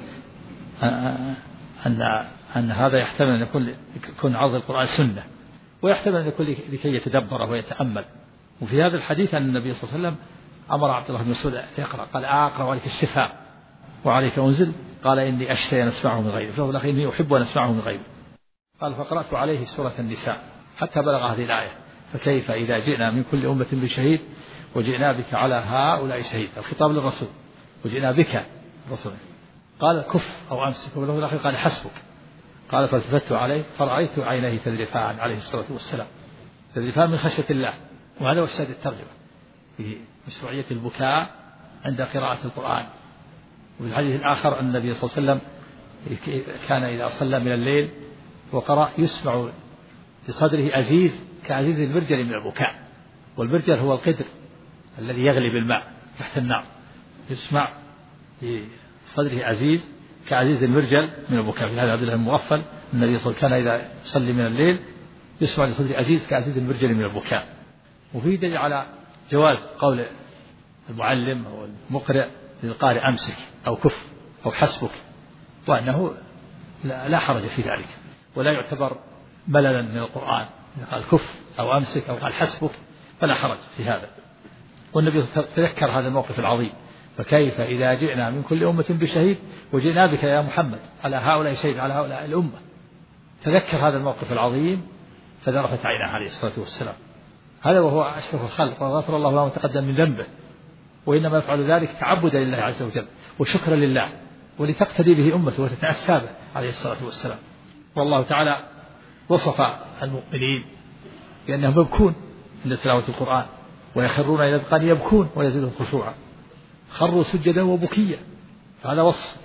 أن هذا يحتمل أن يكون عرض القرآن سنة، ويحتمل أن يكون لكي يتدبره ويتأمل. وفي هذا الحديث أن النبي صلى الله عليه وسلم أمر عبد الله بن مسعود يقرأ، قال: أقرأ عليك استفهام وعليك أنزل. قال: إني أشتهي أن أسمعه من غيري. فقال: الأخير: إني أحب أن أسمعه من غيري. قال: فقرأت عليه سورة النساء حتى بلغ هذه الآية: فكيف إذا جئنا من كل أمة بشهيد وجئنا بك على هؤلاء شهيد. الخطاب للرسول، وجئنا بك رسول. قال: كف أو أمسك. وله الأخير قال: حسبك. قال: فالتفت عليه فرأيت عينيه تذرفان عليه الصلاة والسلام، تذرفان من خشية الله. وهذا هو الشاهد الترجمة في مشروعية البكاء عند قراءة القرآن. وفي الحديث الآخر أن النبي صلى الله عليه وسلم كان إذا صلى من الليل وقرأ يسمع في صدره أزيز كأزيز المرجل من البكاء، والمرجل هو القدر الذي يغلي بالماء تحت النار، يسمع في صدره أزيز كعزيز المرجل من البكاء. في هذا عبد الله المغفل النبي صلى الله عليه وسلم كان إذا يصلي من الليل يسمع لصدره أزيز كعزيز المرجل من البكاء. وفيه دليل على جواز قول المعلم أو المقرئ للقارئ: أمسك أو كف أو حسبك، وأنه لا حرج في ذلك، ولا يعتبر مللا من القرآن. إذا قال كف أو أمسك أو قال حسبك فلا حرج في هذا. والنبي تذكر هذا الموقف العظيم: فكيف إذا جئنا من كل أمة بشهيد وجئنا بك يا محمد على هؤلاء شهيد، على هؤلاء الأمة. تذكر هذا الموقف العظيم فذرفت عيناه عليه الصلاة والسلام. هذا وهو أشرف الخلق، وغفر الله له ما تقدم من ذنبه، وإنما يفعل ذلك تعبدا لله عز وجل وشكرا لله، ولتقتدي به أمته وتتأسى به عليه الصلاة والسلام. والله تعالى وصف المؤمنين بأنهم يبكون عند تلاوة القرآن، ويخرون إلى الأذقان يبكون ويزيدهم خشوعا، خروا سجدا وبكيا. فهذا وصف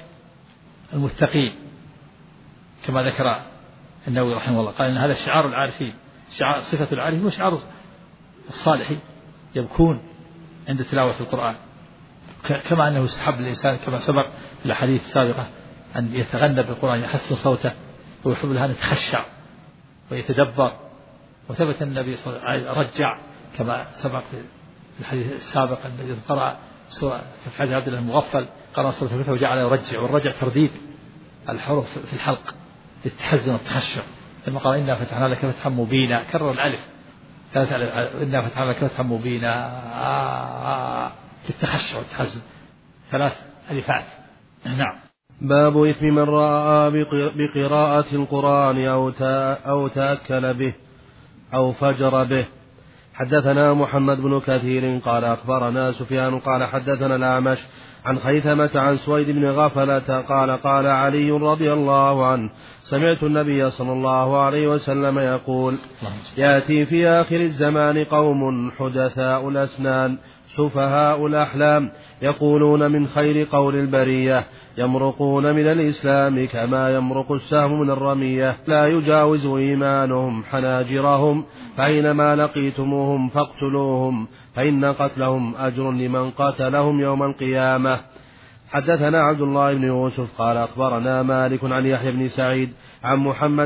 المتقين كما ذكر النووي رحمه الله، قال إن هذا شعار العارفين، صفة العارفين وشعار الصالحين، يبكون عند تلاوة القرآن. كما أنه يستحب للإنسان كما سبق في الأحاديث السابقة أن يتغنى بالقرآن، يحسن صوته ويحب لها أن يتخشع ويتدبر. وثبت النبي صلى الله عليه وسلم رجع كما سبق في الحديث السابق الذي قرأ سورة في حديث عبد الله المغفل قرأ سورة الفتح وجعل يرجع، والرجع ترديد الحروف في الحلق للتحزن والتخشع. لما قال إنا فتحنا لك فتحا مبينا كرر الألف إنا فتحنا لك فتحا مبينا للتخشع والتحزن 3 ألفات. نعم. باب إثم من رأى بقراءة القرآن أو تأكل به أو فجر به. حدثنا محمد بن كثير قال أخبرنا سفيان قال حدثنا الأعمش عن خيثمة عن سويد بن غفلة قال قال علي رضي الله عنه سمعت النبي صلى الله عليه وسلم يقول يأتي في آخر الزمان قوم حدثاء الأسنان سفهاء الأحلام يقولون من خير قول البرية يمرقون من الإسلام كما يمرق السهم من الرمية لا يجاوز إيمانهم حناجرهم فأينما لقيتموهم فاقتلوهم فإن قتلهم أجر لمن قتلهم يوم القيامة. حدثنا عبد الله بن يوسف قال أخبرنا مالك عن يحيى بن سعيد عن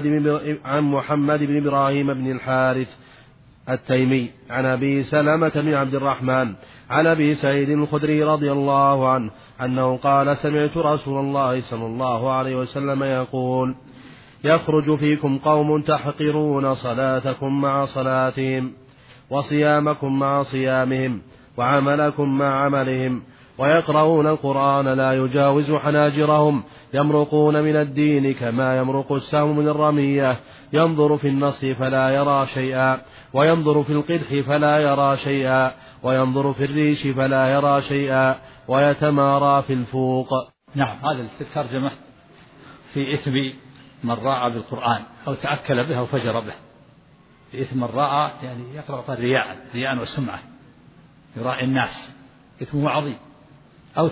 محمد بن إبراهيم بن الحارث التيمي عن أبي سلمة بن عبد الرحمن عن أبي سعيد الخدري رضي الله عنه أنه قال سمعت رسول الله صلى الله عليه وسلم يقول يخرج فيكم قوم تحقرون صلاتكم مع صلاتهم وصيامكم مع صيامهم وعملكم مع عملهم ويقرؤون القرآن لا يجاوز حناجرهم يمرقون من الدين كما يمرق السهم من الرمية ينظر في النص فلا يرى شيئا وينظر في القدح فلا يرى شيئا وينظر في الريش فلا يرى شيئا ويتمارى في الفوق. نعم. هذا الترجمة في إثم من راى بالقرآن أو تأكل به أو فجر به. في إثم من راى يعني يقرأ رياء وسمعة يراعي الناس إثمه عظيم. أو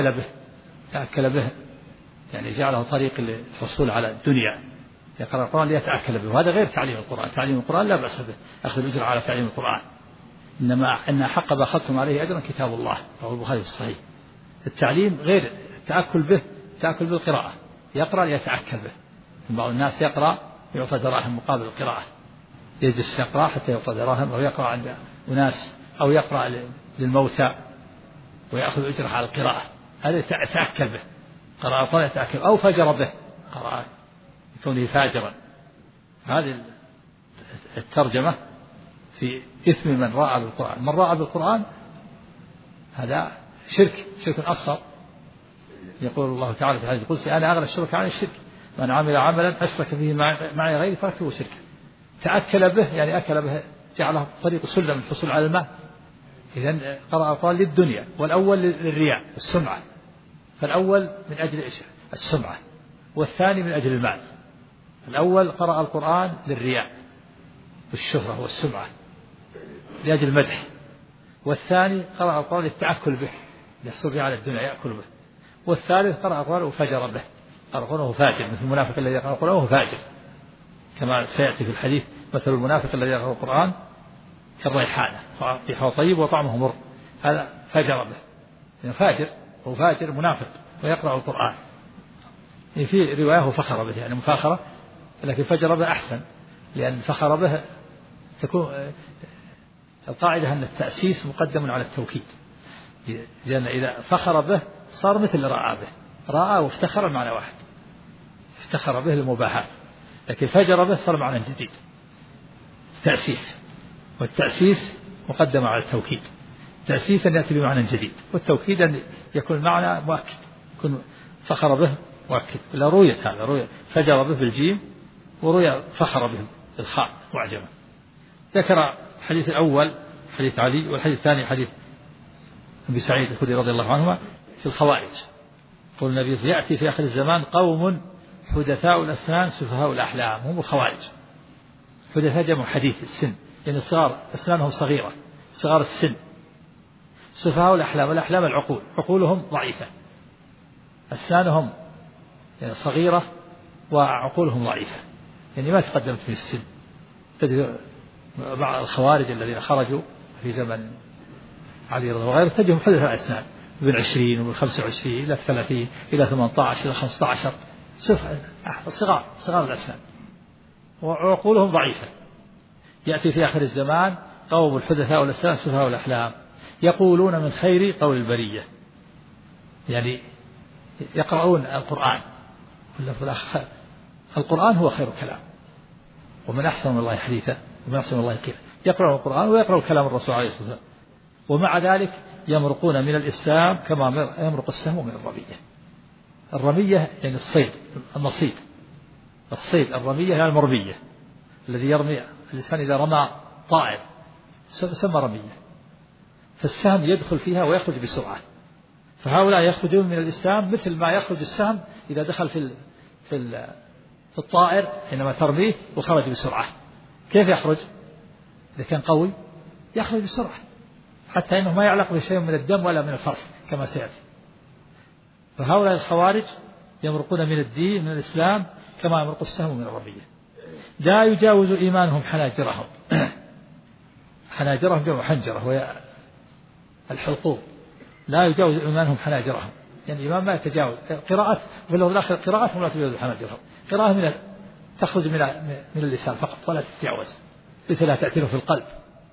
تأكل به يعني جعله طريق للحصول على الدنيا يقرأ القرآن ليتأكل به. وهذا غير تعليم القرآن. تعليم القرآن لا بأس به أخذ الأجر على تعليم القرآن. إنما أن حق ما أخذتم عليه أجرا كتاب الله رواه البخاري في الصحيح. التعليم غير التأكل به. تأكل بالقراءة يقرأ ليتأكل به. بعض الناس يقرأ يعطى دراهم مقابل القراءة يجلس يقرأ حتى يعطى دراهم أو يقرأ عند أناس أو يقرأ للموتى ويأخذ أجره على القراءة. هذا يتأكل به قراءة القرآن يتأكل. أو فجر به قراءة كونه فاجرا. هذه الترجمة في إثم من راى بالقرآن. من راى بالقرآن هذا شرك أصغر. يقول الله تعالى في الحديث القدسي أنا أغنى الشرك عن الشرك من عمل عملا أشرك فيه معي غيري فاكتبه شركا. تأكل به يعني أكل به جعله طريق سلم الحصول على المال. إذن قرأ القرآن للدنيا. والأول للرياء السمعة. فالأول من أجل السمعة والثاني من أجل المال. الأول قرأ القرآن للرياء والشهرة والسمعة لأجل المدح. والثاني قرأ القرآن للتأكل به يحصل به على الدنيا يأكل به. والثالث قرأ القرآن وفجر به قرأ القرآن وهو فاجر مثل المنافق الذي يقرأ القرآن وهو فاجر كما سيأتي في الحديث مثل المنافق الذي يقرأ القرآن كالريحانة ريحه طيب وطعمه مر. هذا فجر به يعني فاجر هو فاجر منافق ويقرأ القرآن. يعني في رواية فخر به يعني مفاخرة لكن فجر به أحسن لأن فخر به تكون القاعدة أن التأسيس مقدم على التوكيد. لأن إذا فخر به صار مثل رأى به. رأى وافتخر المعنى واحد افتخر به المباحات. لكن فجر به صار معنى جديد تأسيس. والتأسيس مقدم على التوكيد. تأسيس أن يأتي بمعنى جديد والتوكيد أن يكون المعنى مؤكد يكون فخر به مؤكد. لا روية هذا روية فجر به بالجيم وروية فخر به بالخاء معجمة. ذكر الحديث الأول حديث علي والحديث الثاني حديث أبي سعيد الخدري رضي الله عنهما في الخوارج. قول النبي يأتي في آخر الزمان قوم حدثاء الأسنان سفهاء الأحلام هم الخوارج. حدثاء جمع حديث السن يعني صغار أسنانهم صغيرة صغار السن. سفهاء الأحلام والأحلام العقول عقولهم ضعيفة أسنانهم يعني صغيرة وعقولهم ضعيفة يعني ما تقدمت في السن. تجد بعض الخوارج الذين خرجوا في زمن علي رضي الله عنه تجدهم حدثاء الأسنان من 20 ومن 25 إلى 30 إلى 18 إلى 15 صغار الأسنان وعقولهم ضعيفة. يأتي في آخر الزمان قوم الحدثاء والأسنان سفهاء الأحلام يقولون من خير قول البرية، يعني يقرؤون القرآن، القرآن هو خير كلام، ومن أحسن من الله حديثا ومن أحسن من الله قيلا. يقرأ القرآن ويقرأ كلام الرسول عليه الصلاة والسلام، ومع ذلك يمرقون من الإسلام كما يمرق السهم من الرمية. الرمية يعني الصيد، النصيد، الصيد. الرمية يعني المرمية، الذي يرمي الإنسان إذا رمى طائر سمى رمية، فالسهم يدخل فيها ويخرج بسرعة. فهؤلاء يخرجون من الإسلام مثل ما يخرج السهم إذا دخل في الطائر حينما ترميه وخرج بسرعة. كيف يخرج؟ إذا كان قوي يخرج بسرعة حتى إنه ما يعلق بشيء من الدم ولا من الفرث كما سيأتي. فهؤلاء الخوارج يمرقون من الدين من الإسلام كما يمرق السهم من الرمية. لا يجاوز إيمانهم حناجرهم. حناجرهم جمع حنجرة وهي الحلقوم. لا يجاوز إيمانهم حناجرهم، يعني الإيمان ما يتجاوز. قراءة في اللغة الآخرة قراءتهم لا تجاوز حناجرهم، قراءة تخرج من اللسان فقط ولا تتجاوز، ليس لها تأثير في القلب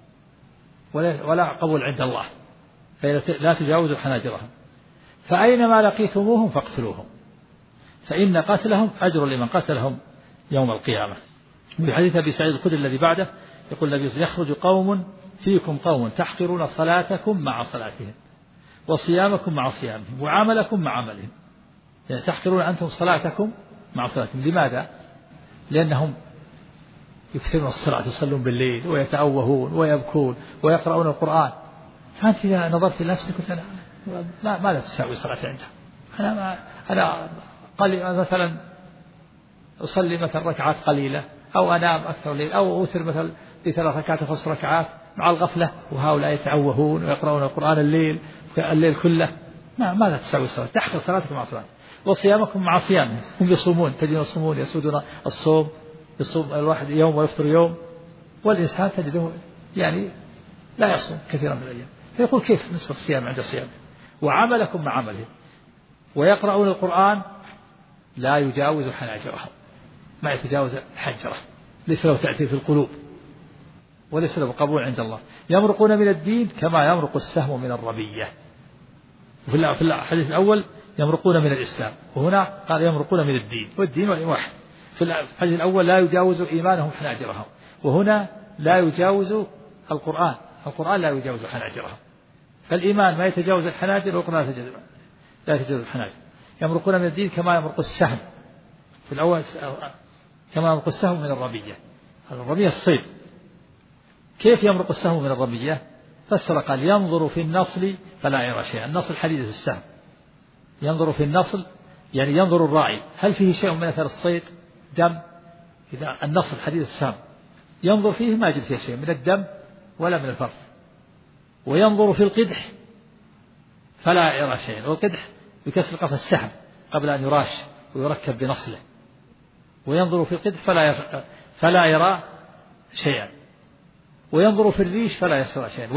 ولا قبول عند الله، فلا تجاوز حناجرهم. فأينما لقيتموهم فاقتلوهم فإن قتلهم أجر لمن قتلهم يوم القيامة. في حديث أبي سعيد الخدري الذي بعده يقول النبي: يخرج قوم فيكم قوم تحقرون صلاتكم مع صلاتهم وصيامكم مع صيامهم وعملكم مع عملهم. يعني تحقرون أنتم صلاتكم مع صلاتهم. لماذا؟ لأنهم يكثرون الصلاة، يصلون بالليل ويتأوهون ويبكون ويقرؤون القرآن. فأنت إذا نظرت لنفسك قلت أنا ماذا تساوي صلاة عندها؟ أنا مثلا أصلي مثلا ركعات قليلة أو أنام أكثر الليل أو أوتر مثلا ب3 ركعات 5 ركعات مع الغفلة، وهؤلاء يتعوهون ويقرؤون القرآن الليل كله. ماذا تساوي الصلاة؟ تحقر صلاتكم مع صلاتهم وصيامكم مع صيامهم. هم يصومون، تجدون يصومون يسودون الصوم، يصوم الواحد يوم ويفطر يوم، والإنسان تجده يعني لا يصوم كثيرا من الأيام. فيقول كيف نصف الصيام عند صيامه؟ وعملكم مع عمله. ويقرؤون القرآن لا يجاوز حناجرهم، ما يتجاوز الحنجرة، ليس له تأثير في القلوب وليس له قبول عند الله. يمرقون من الدين كما يمرق السهم من الرمية. في الحديث الأول يمرقون من الإسلام، وهنا قال يمرقون من الدين، والدين واحد. في الحديث الأول لا يجاوز إيمانهم حناجرهم، وهنا لا يجاوز القرآن لا يجاوز حناجرهم. فالإيمان ما يتجاوز الحناجر، والقرآن لا يتجاوز الحناجر. يمرقون من الدين كما يمرق السهم في الأول، كما يمرق السهم من الرمية. الرمية الصيد. كيف يمرق السهم من الرمية؟ فسر قال: ينظر في النصل فلا يرى شيئا. النصل حديد السهم. ينظر في النصل يعني ينظر الراعي هل فيه شيء من أثر الصيد، دم. إذا النصل حديد السهم ينظر فيه ما يجد فيه شيء من الدم ولا من الفرث. وينظر في القدح فلا يرى شيئا، والقدح بكسر قف السهم قبل أن يراش ويركب بنصله. وينظر في القدح فلا يرى شيئا. وينظر في الريش فلا يرى شيئا.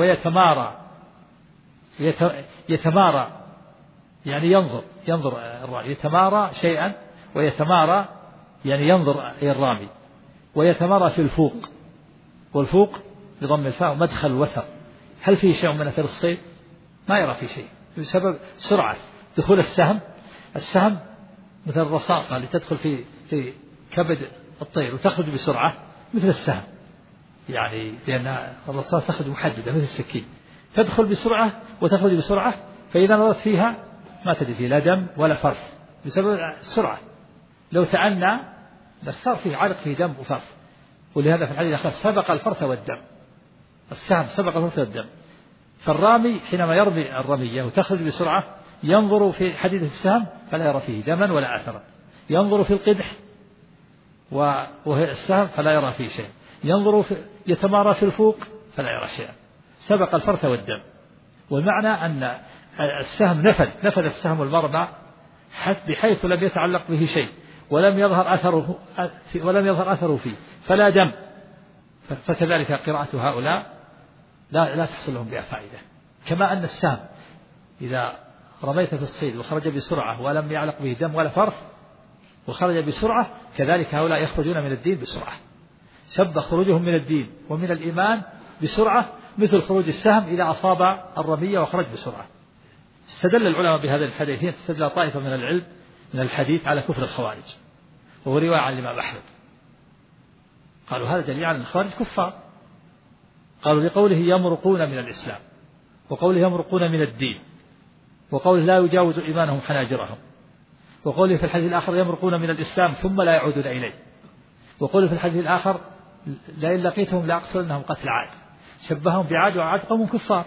يتمارى يعني ينظر الرامي، يتمارى شيئا، ويتمارى يعني ينظر إلى الرامي. ويتمارى في الفوق، والفوق بضم الفاء مدخل الوثر. هل فيه شيء من أثر الصيد؟ ما يرى فيه شيء بسبب سرعة دخول السهم مثل الرصاصة اللي تدخل في كبد الطير وتخرج بسرعة مثل السهم، يعني لأن الرصاصة تخرج محددة مثل السكين، تدخل بسرعة وتخرج بسرعة. فإذا نظرت فيها ما تجد فيه لا دم ولا فرث بسبب السرعة. لو تعنى صار فيه علق فيه دم وفرث. ولهذا في الحديث الآخر سبق الفرث والدم. السهم سبق الفرث والدم. فالرامي حينما يرمي الرمية وتخرج بسرعة ينظر في حديد السهم فلا يرى فيه دما ولا أثرا. ينظر في القدح وهي السهم فلا يرى فيه شيء. يتمارى في الفوق فلا يرى شيئا. سبق الفرث والدم. والمعنى أن السهم نفذ السهم المرمى بحيث لم يتعلق به شيء ولم يظهر أثره فيه فلا دم. فكذلك قراءة هؤلاء لا تحصل لهم بها فائدة. كما أن السهم إذا رميت في الصيد وخرج بسرعة ولم يعلق به دم ولا فرث وخرج بسرعة، كذلك هؤلاء يخرجون من الدين بسرعة. شبه خروجهم من الدين ومن الإيمان بسرعة مثل خروج السهم إذا أصاب الرمية وخرج بسرعة. استدل العلماء بهذا الحديث، استدل طائفة من العلم من الحديث على كفر الخوارج، وهو رواية عن الإمام أحمد، قالوا هذا دليل على أن الخوارج كفار. قالوا لقوله يمرقون من الإسلام، وقوله يمرقون من الدين، وقوله لا يجاوز إيمانهم حناجرهم، وقوله في الحديث الآخر يمرقون من الإسلام ثم لا يعودون إليه، وقوله في الحديث الآخر لئن لقيتهم لأقتلنهم قتل عاد، شبههم بعاد وعاد قوم كفار.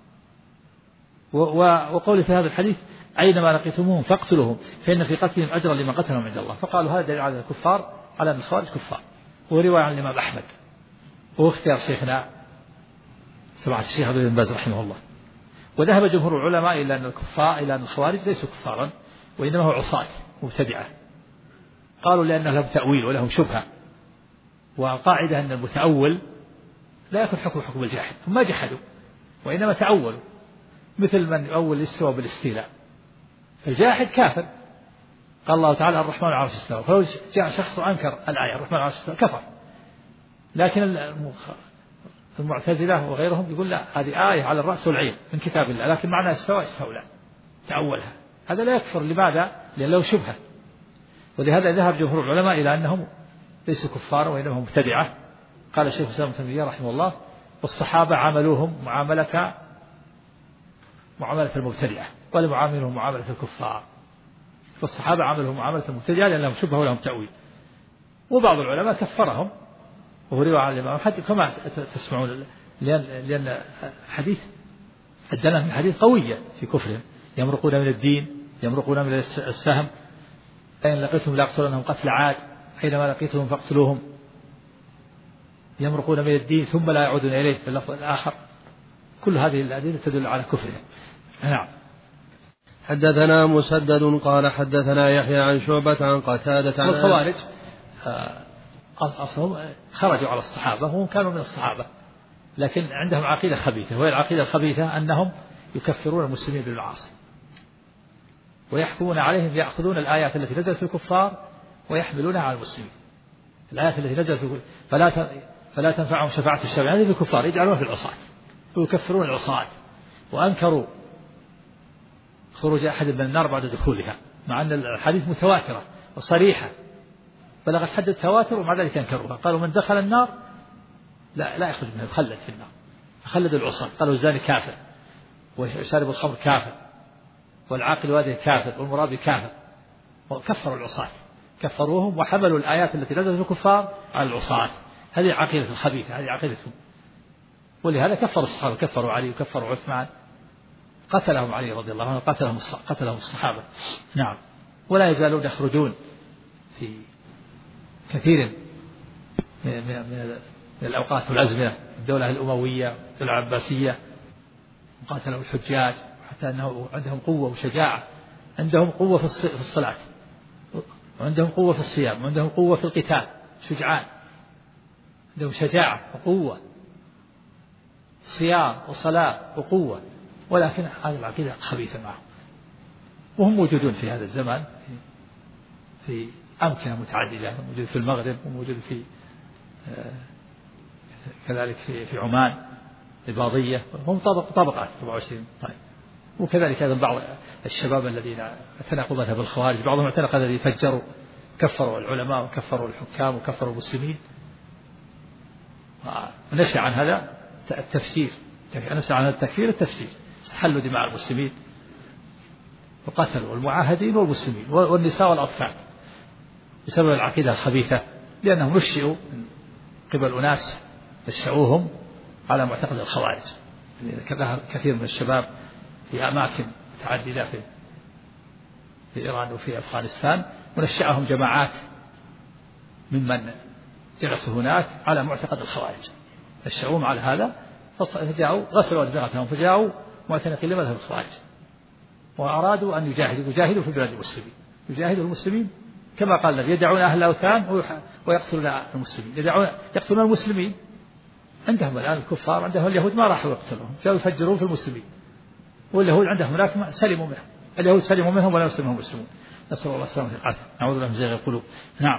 وقوله في هذا الحديث أينما لقيتموهم فاقتلوهم فإن في قتلهم أجرا لمن قتلهم عند الله. فقالوا هذا دليل على الكفار، على أن الخوارج كفار، ورواية عن الإمام أحمد، واختيار شيخنا سماحة الشيخ عبد بن باز رحمه الله. وذهب جمهور العلماء إلى أن الكفار، إلى أن الخوارج ليسوا كفارا وإنما هو عصاة مبتدعة. قالوا لأن لهم تأويل ولهم شبهة، وقاعدة أن المتأول لا يكون حكم الجاحد، هم ما جحدوا وإنما تأولوا، مثل من يؤول الاستواء بالاستيلاء، فالجاحد كافر. قال الله تعالى الرحمن على العرش استوى، فلو جاء شخص وأنكر الآية الرحمن على العرش استوى كفر. لكن المعتزلة وغيرهم يقول لا، هذه آية على الرأس والعين من كتاب الله، لكن معنى استولى تأولها، هذا لا يكفر. لماذا؟ لأن له شبهة. ولهذا ذهب جمهور العلماء إلى أنهم ليسوا كفارا وإنهم مبتدعة. قال الشيخ الإسلام ابن تيمية رحمه الله والصحابة عاملوهم معاملة المبتدعة ولا معاملهم معاملة الكفار. فالصحابة عاملهم معاملة المبتدعة لأنهم شبهوا ولهم تأويل. وبعض العلماء كفرهم، وهو رواية عن الإمام حتى كما تسمعون، لأن الحديث الدلالة من الحديث قوية في كفرهم. يمرقون من الدين، يمرقون من السهم، أين لقيتهم لأقتلنهم قتل عاد، حينما لقيتهم فاقتلوهم. يمرقون من الدين ثم لا يعودون إليه في اللفظ الآخر. كل هذه الأدلة تدل على كفرهم. نعم. حدثنا مسدد قال حدثنا يحيى عن شعبة عن قتادة عن والخوارج أصلهم خرجوا على الصحابة وهم كانوا من الصحابة، لكن عندهم عقيدة خبيثة، وهي العقيدة الخبيثة أنهم يكفرون المسلمين بالمعاصي ويحكمون عليهم، يأخذون الآيات التي نزلت في الكفار ويحملونها على المسلمين. الآيات التي نزلت في فلا تنفعهم شفاعة الشافعين في الكفار، يجعلون في العصاة ويكفرون العصاة، وأنكروا خروج أحد من النار بعد دخولها، مع أن الحديث متواترة وصريحة بلغت حد التواتر، ومع ذلك أنكروها. قالوا من دخل النار لا يخرج منها، يخلد في النار. خلد العصاة، قالوا الزاني كافر، وشارب الخمر كافر، والعاقل واده كافر، والمرابي كافر. وكفروا العصاة، كفروهم وحملوا الآيات التي نزلت في الكفار على العصاة. هذه عقيدة الخبيثة، هذه عقيدتهم. ولهذا كفروا الصحابة، كفروا علي وكفروا عثمان، قتلهم علي رضي الله عنه، قتلهم الصحابة. نعم. ولا يزالون يخرجون في كثير من الأوقات والأزمنة، الدولة الأموية، الدولة العباسية، قاتلوا الحجاج، حتى أنه عندهم قوة وشجاعة، عندهم قوة في الصلاة، وعندهم قوة في الصيام، وعندهم قوة في القتال، شجعان، عندهم شجاعة وقوة، صيام وصلاة وقوة، ولكن هذه العقيدة خبيثة معهم. وهم موجودون في هذا الزمان في أمكنة متعددة، موجود في المغرب، وموجود في كذلك في عمان الباضية، هم طبقات 24. طيب. وكذلك أيضا بعض الشباب الذين اعتنقوا مذهب الخوارج، بعضهم اعتنق الذي فجروا، كفروا العلماء وكفروا الحكام وكفروا المسلمين. ونشأ عن هذا التفسير، نشأ عن التكفير التفسير، استحلوا دماء المسلمين وقتلوا المعاهدين والمسلمين والنساء والأطفال بسبب العقيدة الخبيثة، لأنهم نشئوا من قبل أناس نشأوهم على معتقد الخوارج. كثير من الشباب في أماكن متعددة في إيران وفي أفغانستان، ونشأهم جماعات ممن جلسوا هناك على معتقد الخوارج، نشأوهم على هذا، فجاءوا غسلوا أدمغتهم، فجاءوا معتنقين لمذهب الخوارج، وأرادوا أن يجاهدوا في بلاد المسلمين، يجاهدوا المسلمين كما قال النبي، يدعون أهل الأوثان ويقتلون المسلمين، يقتلون المسلمين. عندهم الآن الكفار، عندهم اليهود ما راحوا يقتلهم، جاءوا يفجرون في المسلمين، واليهود عندهم هناك سلموا منهم، اليهود سلموا منهم ولا يسلمهم المسلمون. نسأل الله السلامة والعافية. نعوذ بالله من زيغ القلوب. نعم.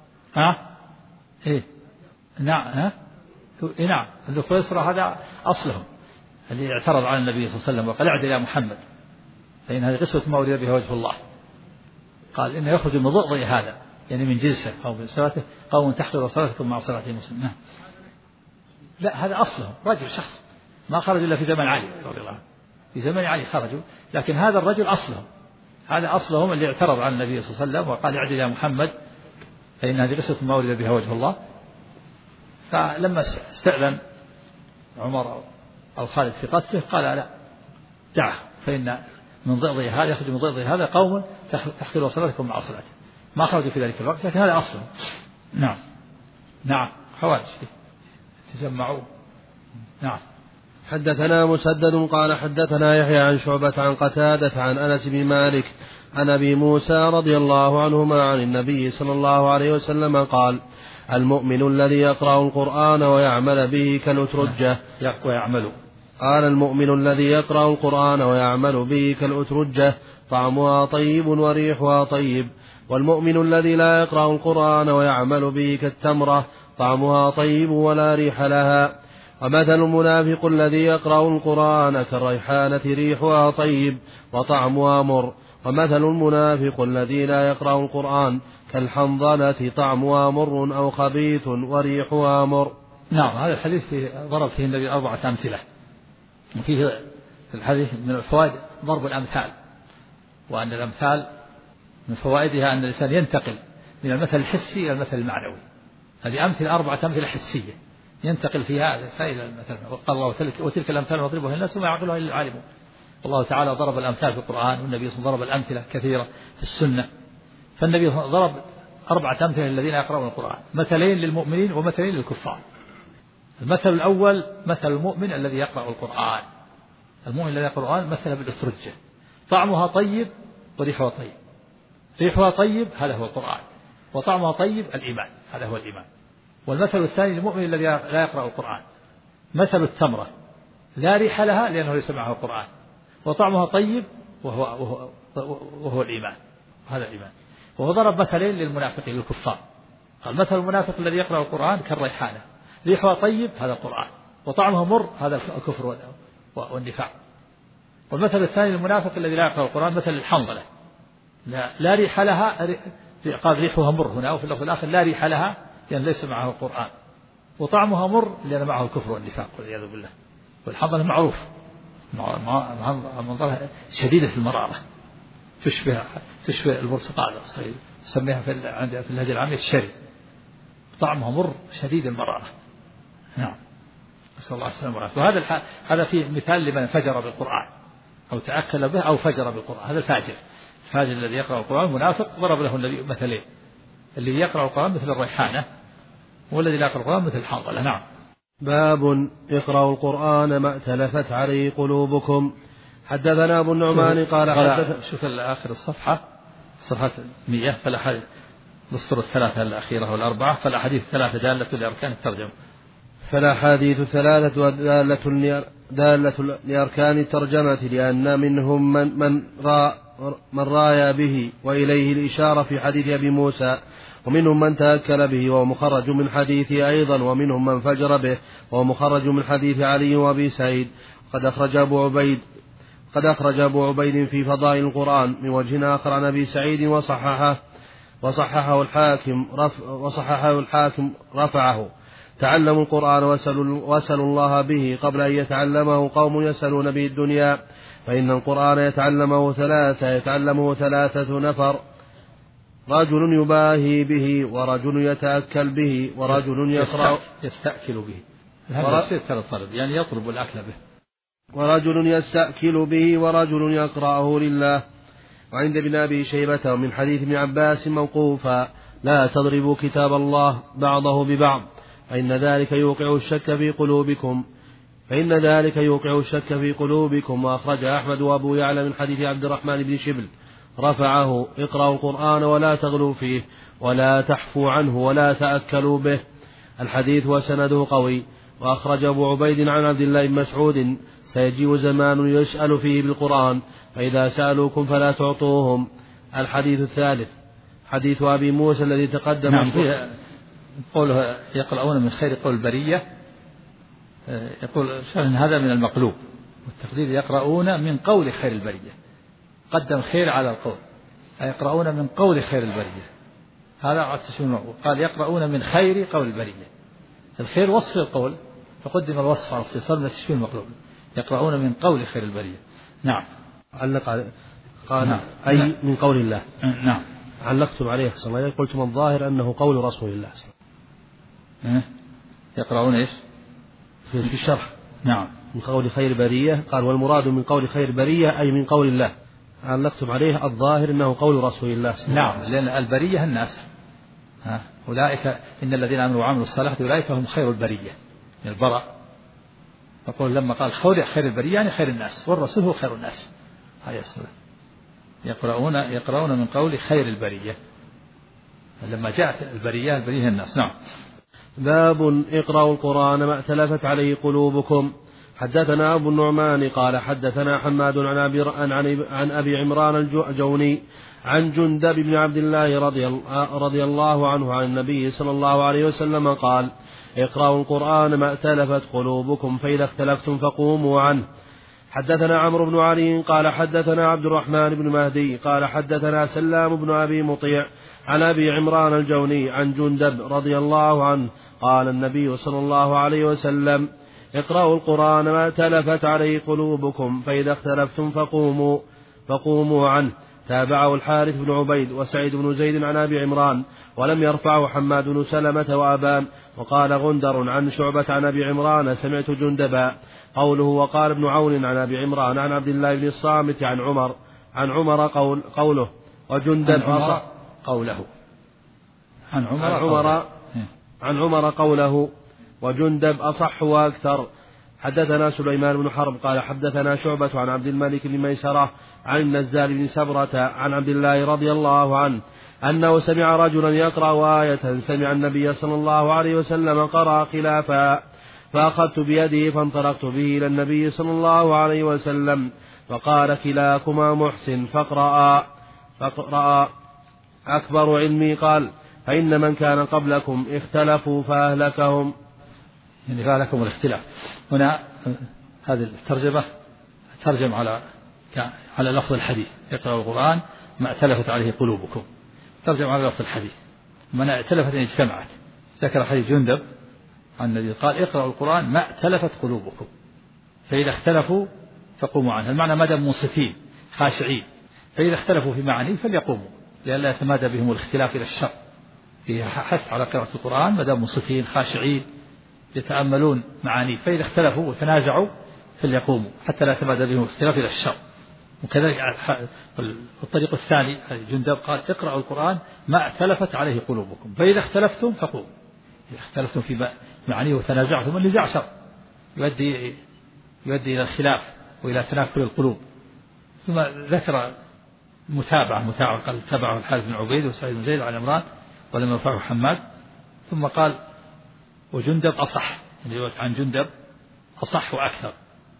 إيه نعم. نعم. الفيصرة هذا أصلهم اللي اعترض على النبي صلى الله عليه وسلم وقال اعدل يا محمد فإن هذه قسوة ما أريد بها وجه الله. قال إنه يخرج من ضئضئ هذا يعني من جنسه أو من صلاته قوم تحقر صلاتكم مع صلاة المسلم. نعم. لا هذا أصلهم رجل شخص ما خرج إلا في زمن علي رضي الله عنه. في زمن علي خرجوا لكن هذا الرجل أصلهم. هذا أصلهم اللي اعترض على النبي صلى الله عليه وسلم وقال اعدل يا محمد فإن هذه قسوة ما أريد بها وجه الله. فلما استأذن عمر أو خالد في قتله قال لا دعه فإن من ضئضئ هذا يخرج من ضئضئ هذا قوم تحقر صلاتكم مع صلاته. ما خرجوا في ذلك الوقت لكن هذا أصله. نعم. نعم خوارج تجمعوا. نعم. حدثنا مسدد قال حدثنا يحيى عن شعبة عن قتادة عن أنس بن مالك عن أبي موسى رضي الله عنهما عن النبي صلى الله عليه وسلم قال المؤمن الذي يقرأ القرآن ويعمل به كالأترجة. قال المؤمن الذي يقرأ القرآن ويعمل به كالأترجة طعمها طيب وريحها طيب. والمؤمن الذي لا يقرأ القرآن ويعمل به كالتمرة طعمها طيب ولا ريح لها. ومثل المنافق الذي يقرأ القرآن كالريحانة ريحها طيب وطعمها مر. ومثل المنافق الذي لا يقرأ القرآن كالحنظلة طعمها مر أو خبيث وريحها مر. نعم. هذا الحديث ضرب فيه النبي 4 أمثلة. وفيه في الحديث من الفوائد ضرب الأمثال وأن الأمثال من فوائدها أن الإنسان ينتقل من المثل الحسي إلى المثل المعنوي. هذه أمثلة 4 أمثلة حسية ينتقل فيها الإنسان إلى المثل. وقال الله وتلك الأمثال نضربها للناس وما يعقلها إلا العالمون. والله تعالى ضرب الأمثال في القرآن والنبي صلى الله عليه وسلم ضرب الأمثلة كثيرة في السنة. فالنبي ضرب 4 أمثلة للذين يقرؤون القرآن مثلين للمؤمنين ومثلين للكفار. المثل الأول مثل المؤمن الذي يقرأ القرآن. المؤمن الذي يقرأ القرآن مثل بالأترجة طعمها طيب وريحها طيب. ريحها طيب هذا هو القرآن وطعمها طيب الإيمان هذا هو الإيمان. والمثل الثاني للمؤمن الذي لا يقرأ القرآن مثل التمرة لا ريح لها لأنه ليس معه القرآن وطعمها طيب وهو الإيمان هذا الإيمان. وهو ضرب مثلين للمنافقين للكفار. قال مثل المنافق الذي يقرأ القرآن كالريحانة ريحها طيب هذا القرآن وطعمها مر هذا الكفر والنفاق. والمثل الثاني للمنافق الذي لا يقرأ القرآن مثل الحنظلة لا ريح لها قال ريحها مر هنا وفي اللفظ الآخر لا ريح لها لأن ليس معه القرآن وطعمها مر لأن معه الكفر والنفاق والعياذ بالله. والحنظلة معروف منظرها شديدة المرارة تشبه البرتقال يسميها في اللهجة العامية الشري طعمها مر شديد المرارة. نعم. نسأل الله السلامة والعافية. وهذا هذا فيه مثال لمن فجر بالقرآن أو تأكل به أو فجر بالقرآن. هذا الفاجر الذي يقرأ القرآن منافق ضرب له النبي مثلين اللي يقرأ القرآن مثل الريحانة والذي لا يقرأ القرآن مثل الحنظلة. نعم. باب اقرأوا القرآن ما ائتلفت عليه قلوبكم. حدثنا أبو النعمان قال شوف آخر الصفحة 100 فالأحاديث بالصورة 3 الأخيرة والأربعة فالأحاديث 3 دالة لأركان الترجمة. فالأحاديث 3 دالة لأركان الترجمة لأن منهم من راي به وإليه الإشارة في حديث أبي موسى ومنهم من تأكل به وهو مخرج من حديثه أيضا ومنهم من فجر به وهو مخرج من حديث علي وأبي سعيد. قد أخرج أبو عبيد في فضائل القرآن من وجه آخر عن أبي سعيد وصححه الحاكم رفعه. تعلموا القرآن واسألوا الله به قبل أن يتعلمه قوم يسألون به الدنيا فإن القرآن يتعلمه 3 نفر رجل يباهي به ورجل يتأكل به ورجل يستأكل به. هذا يصير طلب يعني يطلب الأكل به. ورجل يستأكل به ورجل يقرأه لله. وعند ابن أبي شيبة من حديث ابن عباس موقوفا لا تضربوا كتاب الله بعضه ببعض فإن ذلك يوقع الشك في قلوبكم. وأخرج أحمد وأبو يعلى من حديث عبد الرحمن بن شبل رفعه اقرأوا القرآن ولا تغلوا فيه ولا تحفوا عنه ولا تأكلوا به. الحديث وسنده قوي. وأخرج أبو عبيد عن عبد الله بن مسعود سيجيء زمان يسأل فيه بالقرآن فإذا سألوكم فلا تعطوهم الحديث الثالث حديث أبي موسى الذي تقدم. نعم. قوله يقرؤون من خير قول البرية، يقول شأن هذا من المقلوب، والتقدير يقرؤون من قول خير البرية، قدم خير على القول، يقرؤون من قول خير البرية، هذا عطشون. قال يقرؤون من خير قول البرية، الخير وصف القول فقدم الوصف على الصيصر من تشبيه المقلوب، يقرؤون من قول خير البرية. نعم. علق قال نعم. أي نعم. من قول الله. نعم. علقتم عليه صلى الله عليه وسلم، قلتم الظاهر أنه قول رسول الله صلى الله عليه وسلم. يقرؤون إيش في الشرح. نعم. من قول خير برية، قال والمراد من قول خير برية أي من قول الله. علقتم عليه الظاهر أنه قول رسول الله صلى الله عليه وسلم. نعم، لأن البرية الناس، أولئك إن الذين آمنوا وعملوا الصالحات أولئك هم خير البرية من البراء. فقول لما قال خير البرية يعني خير الناس، والرسول هو خير الناس. هاي السنة. يقرؤون من قول خير البرية، لما جاءت البرية الناس. نعم. باب اقرأوا القرآن ما ائتلفت عليه قلوبكم. حدثنا أبو النعمان قال حدثنا حماد عن أبي عمران الجوني عن جندب بن عبد الله رضي الله عنه عن النبي صلى الله عليه وسلم قال اقرأوا القرآن ما ائتلفت قلوبكم فإذا اختلفتم فقوموا عنه. حدثنا عمرو بن علي قال حدثنا عبد الرحمن بن مهدي قال حدثنا سلام بن أبي مطيع عن أبي عمران الجوني عن جندب رضي الله عنه قال النبي صلى الله عليه وسلم اقرأوا القرآن ما ائتلفت عليه قلوبكم فإذا اختلفتم فقوموا عنه. تابعه الحارث بن عبيد وسعيد بن زيد عن أبي عمران ولم يرفعه حماد بن سلمة وأبان. وقال غندر عن شعبة عن أبي عمران سمعت جندبا. قوله وقال ابن عون عن أبي عمران عن عبد الله بن الصامت عن عمر قوله وجندب عن عمر قوله وجندب أصح وأكثر. حدثنا سليمان بن حرب قال حدثنا شعبة عن عبد الملك بن ميسرة عن النزال بن سبرة عن عبد الله رضي الله عنه أنه سمع رجلا يقرأ آية سمع النبي صلى الله عليه وسلم قرأ خلافا فأخذت بيده فانطلقت به إلى النبي صلى الله عليه وسلم فقال كلاكما محسن فاقرأ. أكبر علمي قال فإن من كان قبلكم اختلفوا فأهلكهم. يعني فأهلكهم الاختلاف. هنا هذه الترجمة ترجم على لفظ الحديث اقرأوا القرآن ما ائتلفت عليه قلوبكم، ترجم على لفظ الحديث من ائتلفت اجتمعت. ذكر حديث جندب عن النبي قال اقرأوا القرآن ما ائتلفت قلوبكم فإذا اختلفوا فقوموا عنه، المعنى ما دام منصتين خاشعين، فإذا اختلفوا في معانيه فليقوموا لئلا يتمادى بهم الاختلاف إلى الشر. فيه حث على قراءة القرآن ما دام منصتين خاشعين يتأملون معانيه، فإذا اختلفوا وتنازعوا فليقوموا حتى لا يتمادى بهم الاختلاف إلى الشر. وكذلك الطريق الثاني جندب قال اقرأوا القرآن ما ائتلفت عليه قلوبكم فإذا اختلفتم فقوموا. إذا اختلفتم في معانيه وتنازعتم النزاع شر يؤدي إلى الخلاف وإلى تنافر القلوب. ثم ذكر متابعة قال تبعه الحارث بن عبيد وسعيد بن زيد عن عمران ولم يرفعه حماد. ثم قال وجندب أصح، رواية عن جندب أصح وأكثر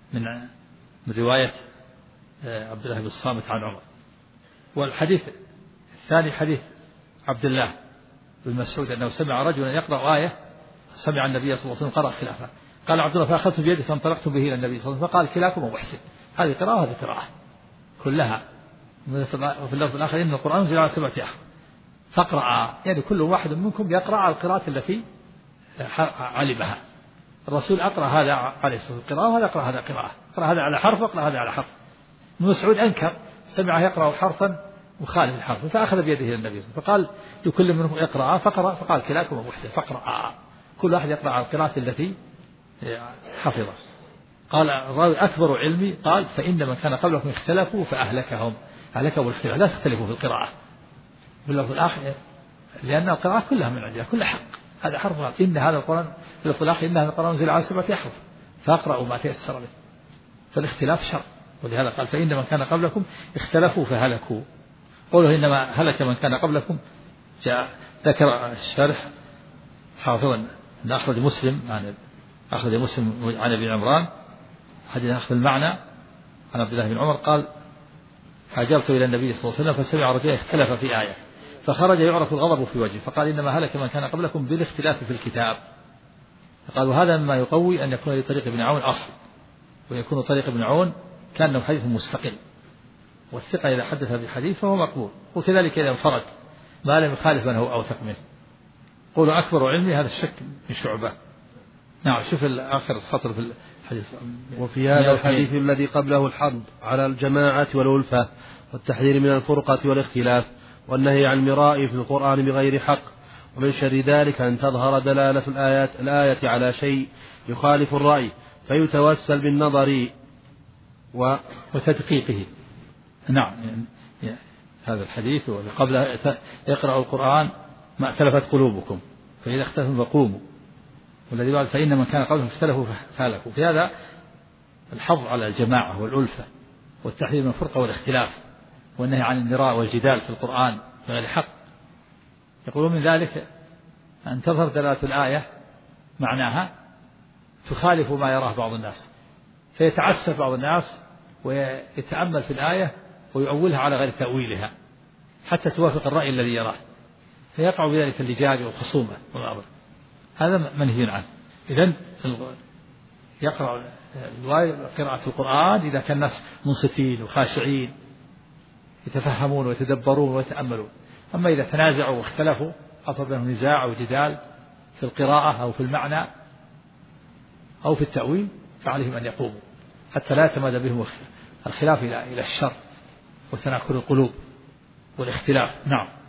من رواية عبد الله بن الصامت عن عمر. والحديث الثاني حديث عبد الله بن مسعود أنه سمع رجلا يقرأ آية سمع النبي صلى الله عليه وسلم قرأ خلافه، قال عبد الله فأخذت بيده فانطلقت به إلى النبي صلى الله عليه وسلم فقال كلاكم محسن. هذه قراءة وهذه قراءة كلها. وفي اللفظ الآخر إن القرآن نزل على 7 أحرف فاقرأ، يعني كل واحد منكم يقرأ على القراءة التي علمها. الرسول أقرأ هذا عليه الصلاة والسلام قراءة وهذا أقرأ هذا قراءة، أقرأ هذا على حرف وأقرأ هذا على حرف. ابن مسعود أنكر، سمع يقرأ حرفا مخالف الحرف فأخذ بيده إلى النبي فقال لكل منكم اقرأ فقرأ، فقال كلاكم محسن فاقرأ، كل واحد يقرأ على القراءة التي حفظه. قال الراوي أكبر علمي قال فإن من كان قبلكم اختلفوا فأهلكهم، أهلكوا الاختلاف، لا تختلفوا في القراءة. باللفظ الآخر لأن القراءة كلها من عندها كل حق، هذا حرف إن هذا القرآن في اللفظ الآخر إن هذا القرآن نزل على 7 أحرف فاقرأوا ما تيسر به، فالاختلاف شر. ولهذا قال فإن من كان قبلكم اختلفوا فهلكوا. قوله إنما هلك من كان قبلكم جاء ذكر الشرح حافظا أن أخرج مسلم عن أبي عمران حديث أخذ المعنى عن عبد الله بن عمر قال هاجرت إلى النبي صلى الله عليه وسلم فسمع رجلا اختلف في آية فخرج يعرف الغضب في وجهه فقال إنما هلك من كان قبلكم بالاختلاف في الكتاب. فقالوا هذا مما يقوي أن يكون لطريق ابن عون أصل ويكون طريق ابن عون كأنه حديث مستقل، والثقة إذا حدث بحديث فهو مقبول، وكذلك إذا انفرد ما لم يخالف من هو أوثق منه. قولوا أكبر علمي هذا الشك من شعبة. نعم شوف آخر السطر في الحديث. وفي هذا الحديث الذي قبله الحض على الجماعة والألفة والتحذير من الفرقة والاختلاف والنهي عن المراء في القرآن بغير حق، ومن شر ذلك أن تظهر دلالة الآية على شيء يخالف الرأي فيتوسل بالنظر وتدقيقه. نعم هذا الحديث قبل اقرأوا القرآن ما اختلفت قلوبكم فإذا اختلفتم فقوموا، والذي بعد فإن من كان قبلهم اختلفوا فهلكوا. في هذا الحظ على الجماعة والألفة والتحذير من الفرقة والاختلاف والنهي عن المراء والجدال في القرآن بغير حق. يقولون من ذلك أن تظهر دلالة الآية معناها تخالف ما يراه بعض الناس فيتعسف بعض الناس ويتأمل في الآية ويؤولها على غير تأويلها حتى توافق الرأي الذي يراه فيقع بذلك اللجاج والخصومة والأمر. هذا منهي عنه. إذن يقرأ قراءة القرآن إذا كان الناس منصتين وخاشعين يتفهمون ويتدبرون ويتأملون. أما إذا تنازعوا واختلفوا حصل بينهم نزاع وجدال في القراءة أو في المعنى أو في التأويل فعليهم أن يقوموا حتى لا يتمادى بهم الخلاف إلى الشر وتناكر القلوب والاختلاف. نعم.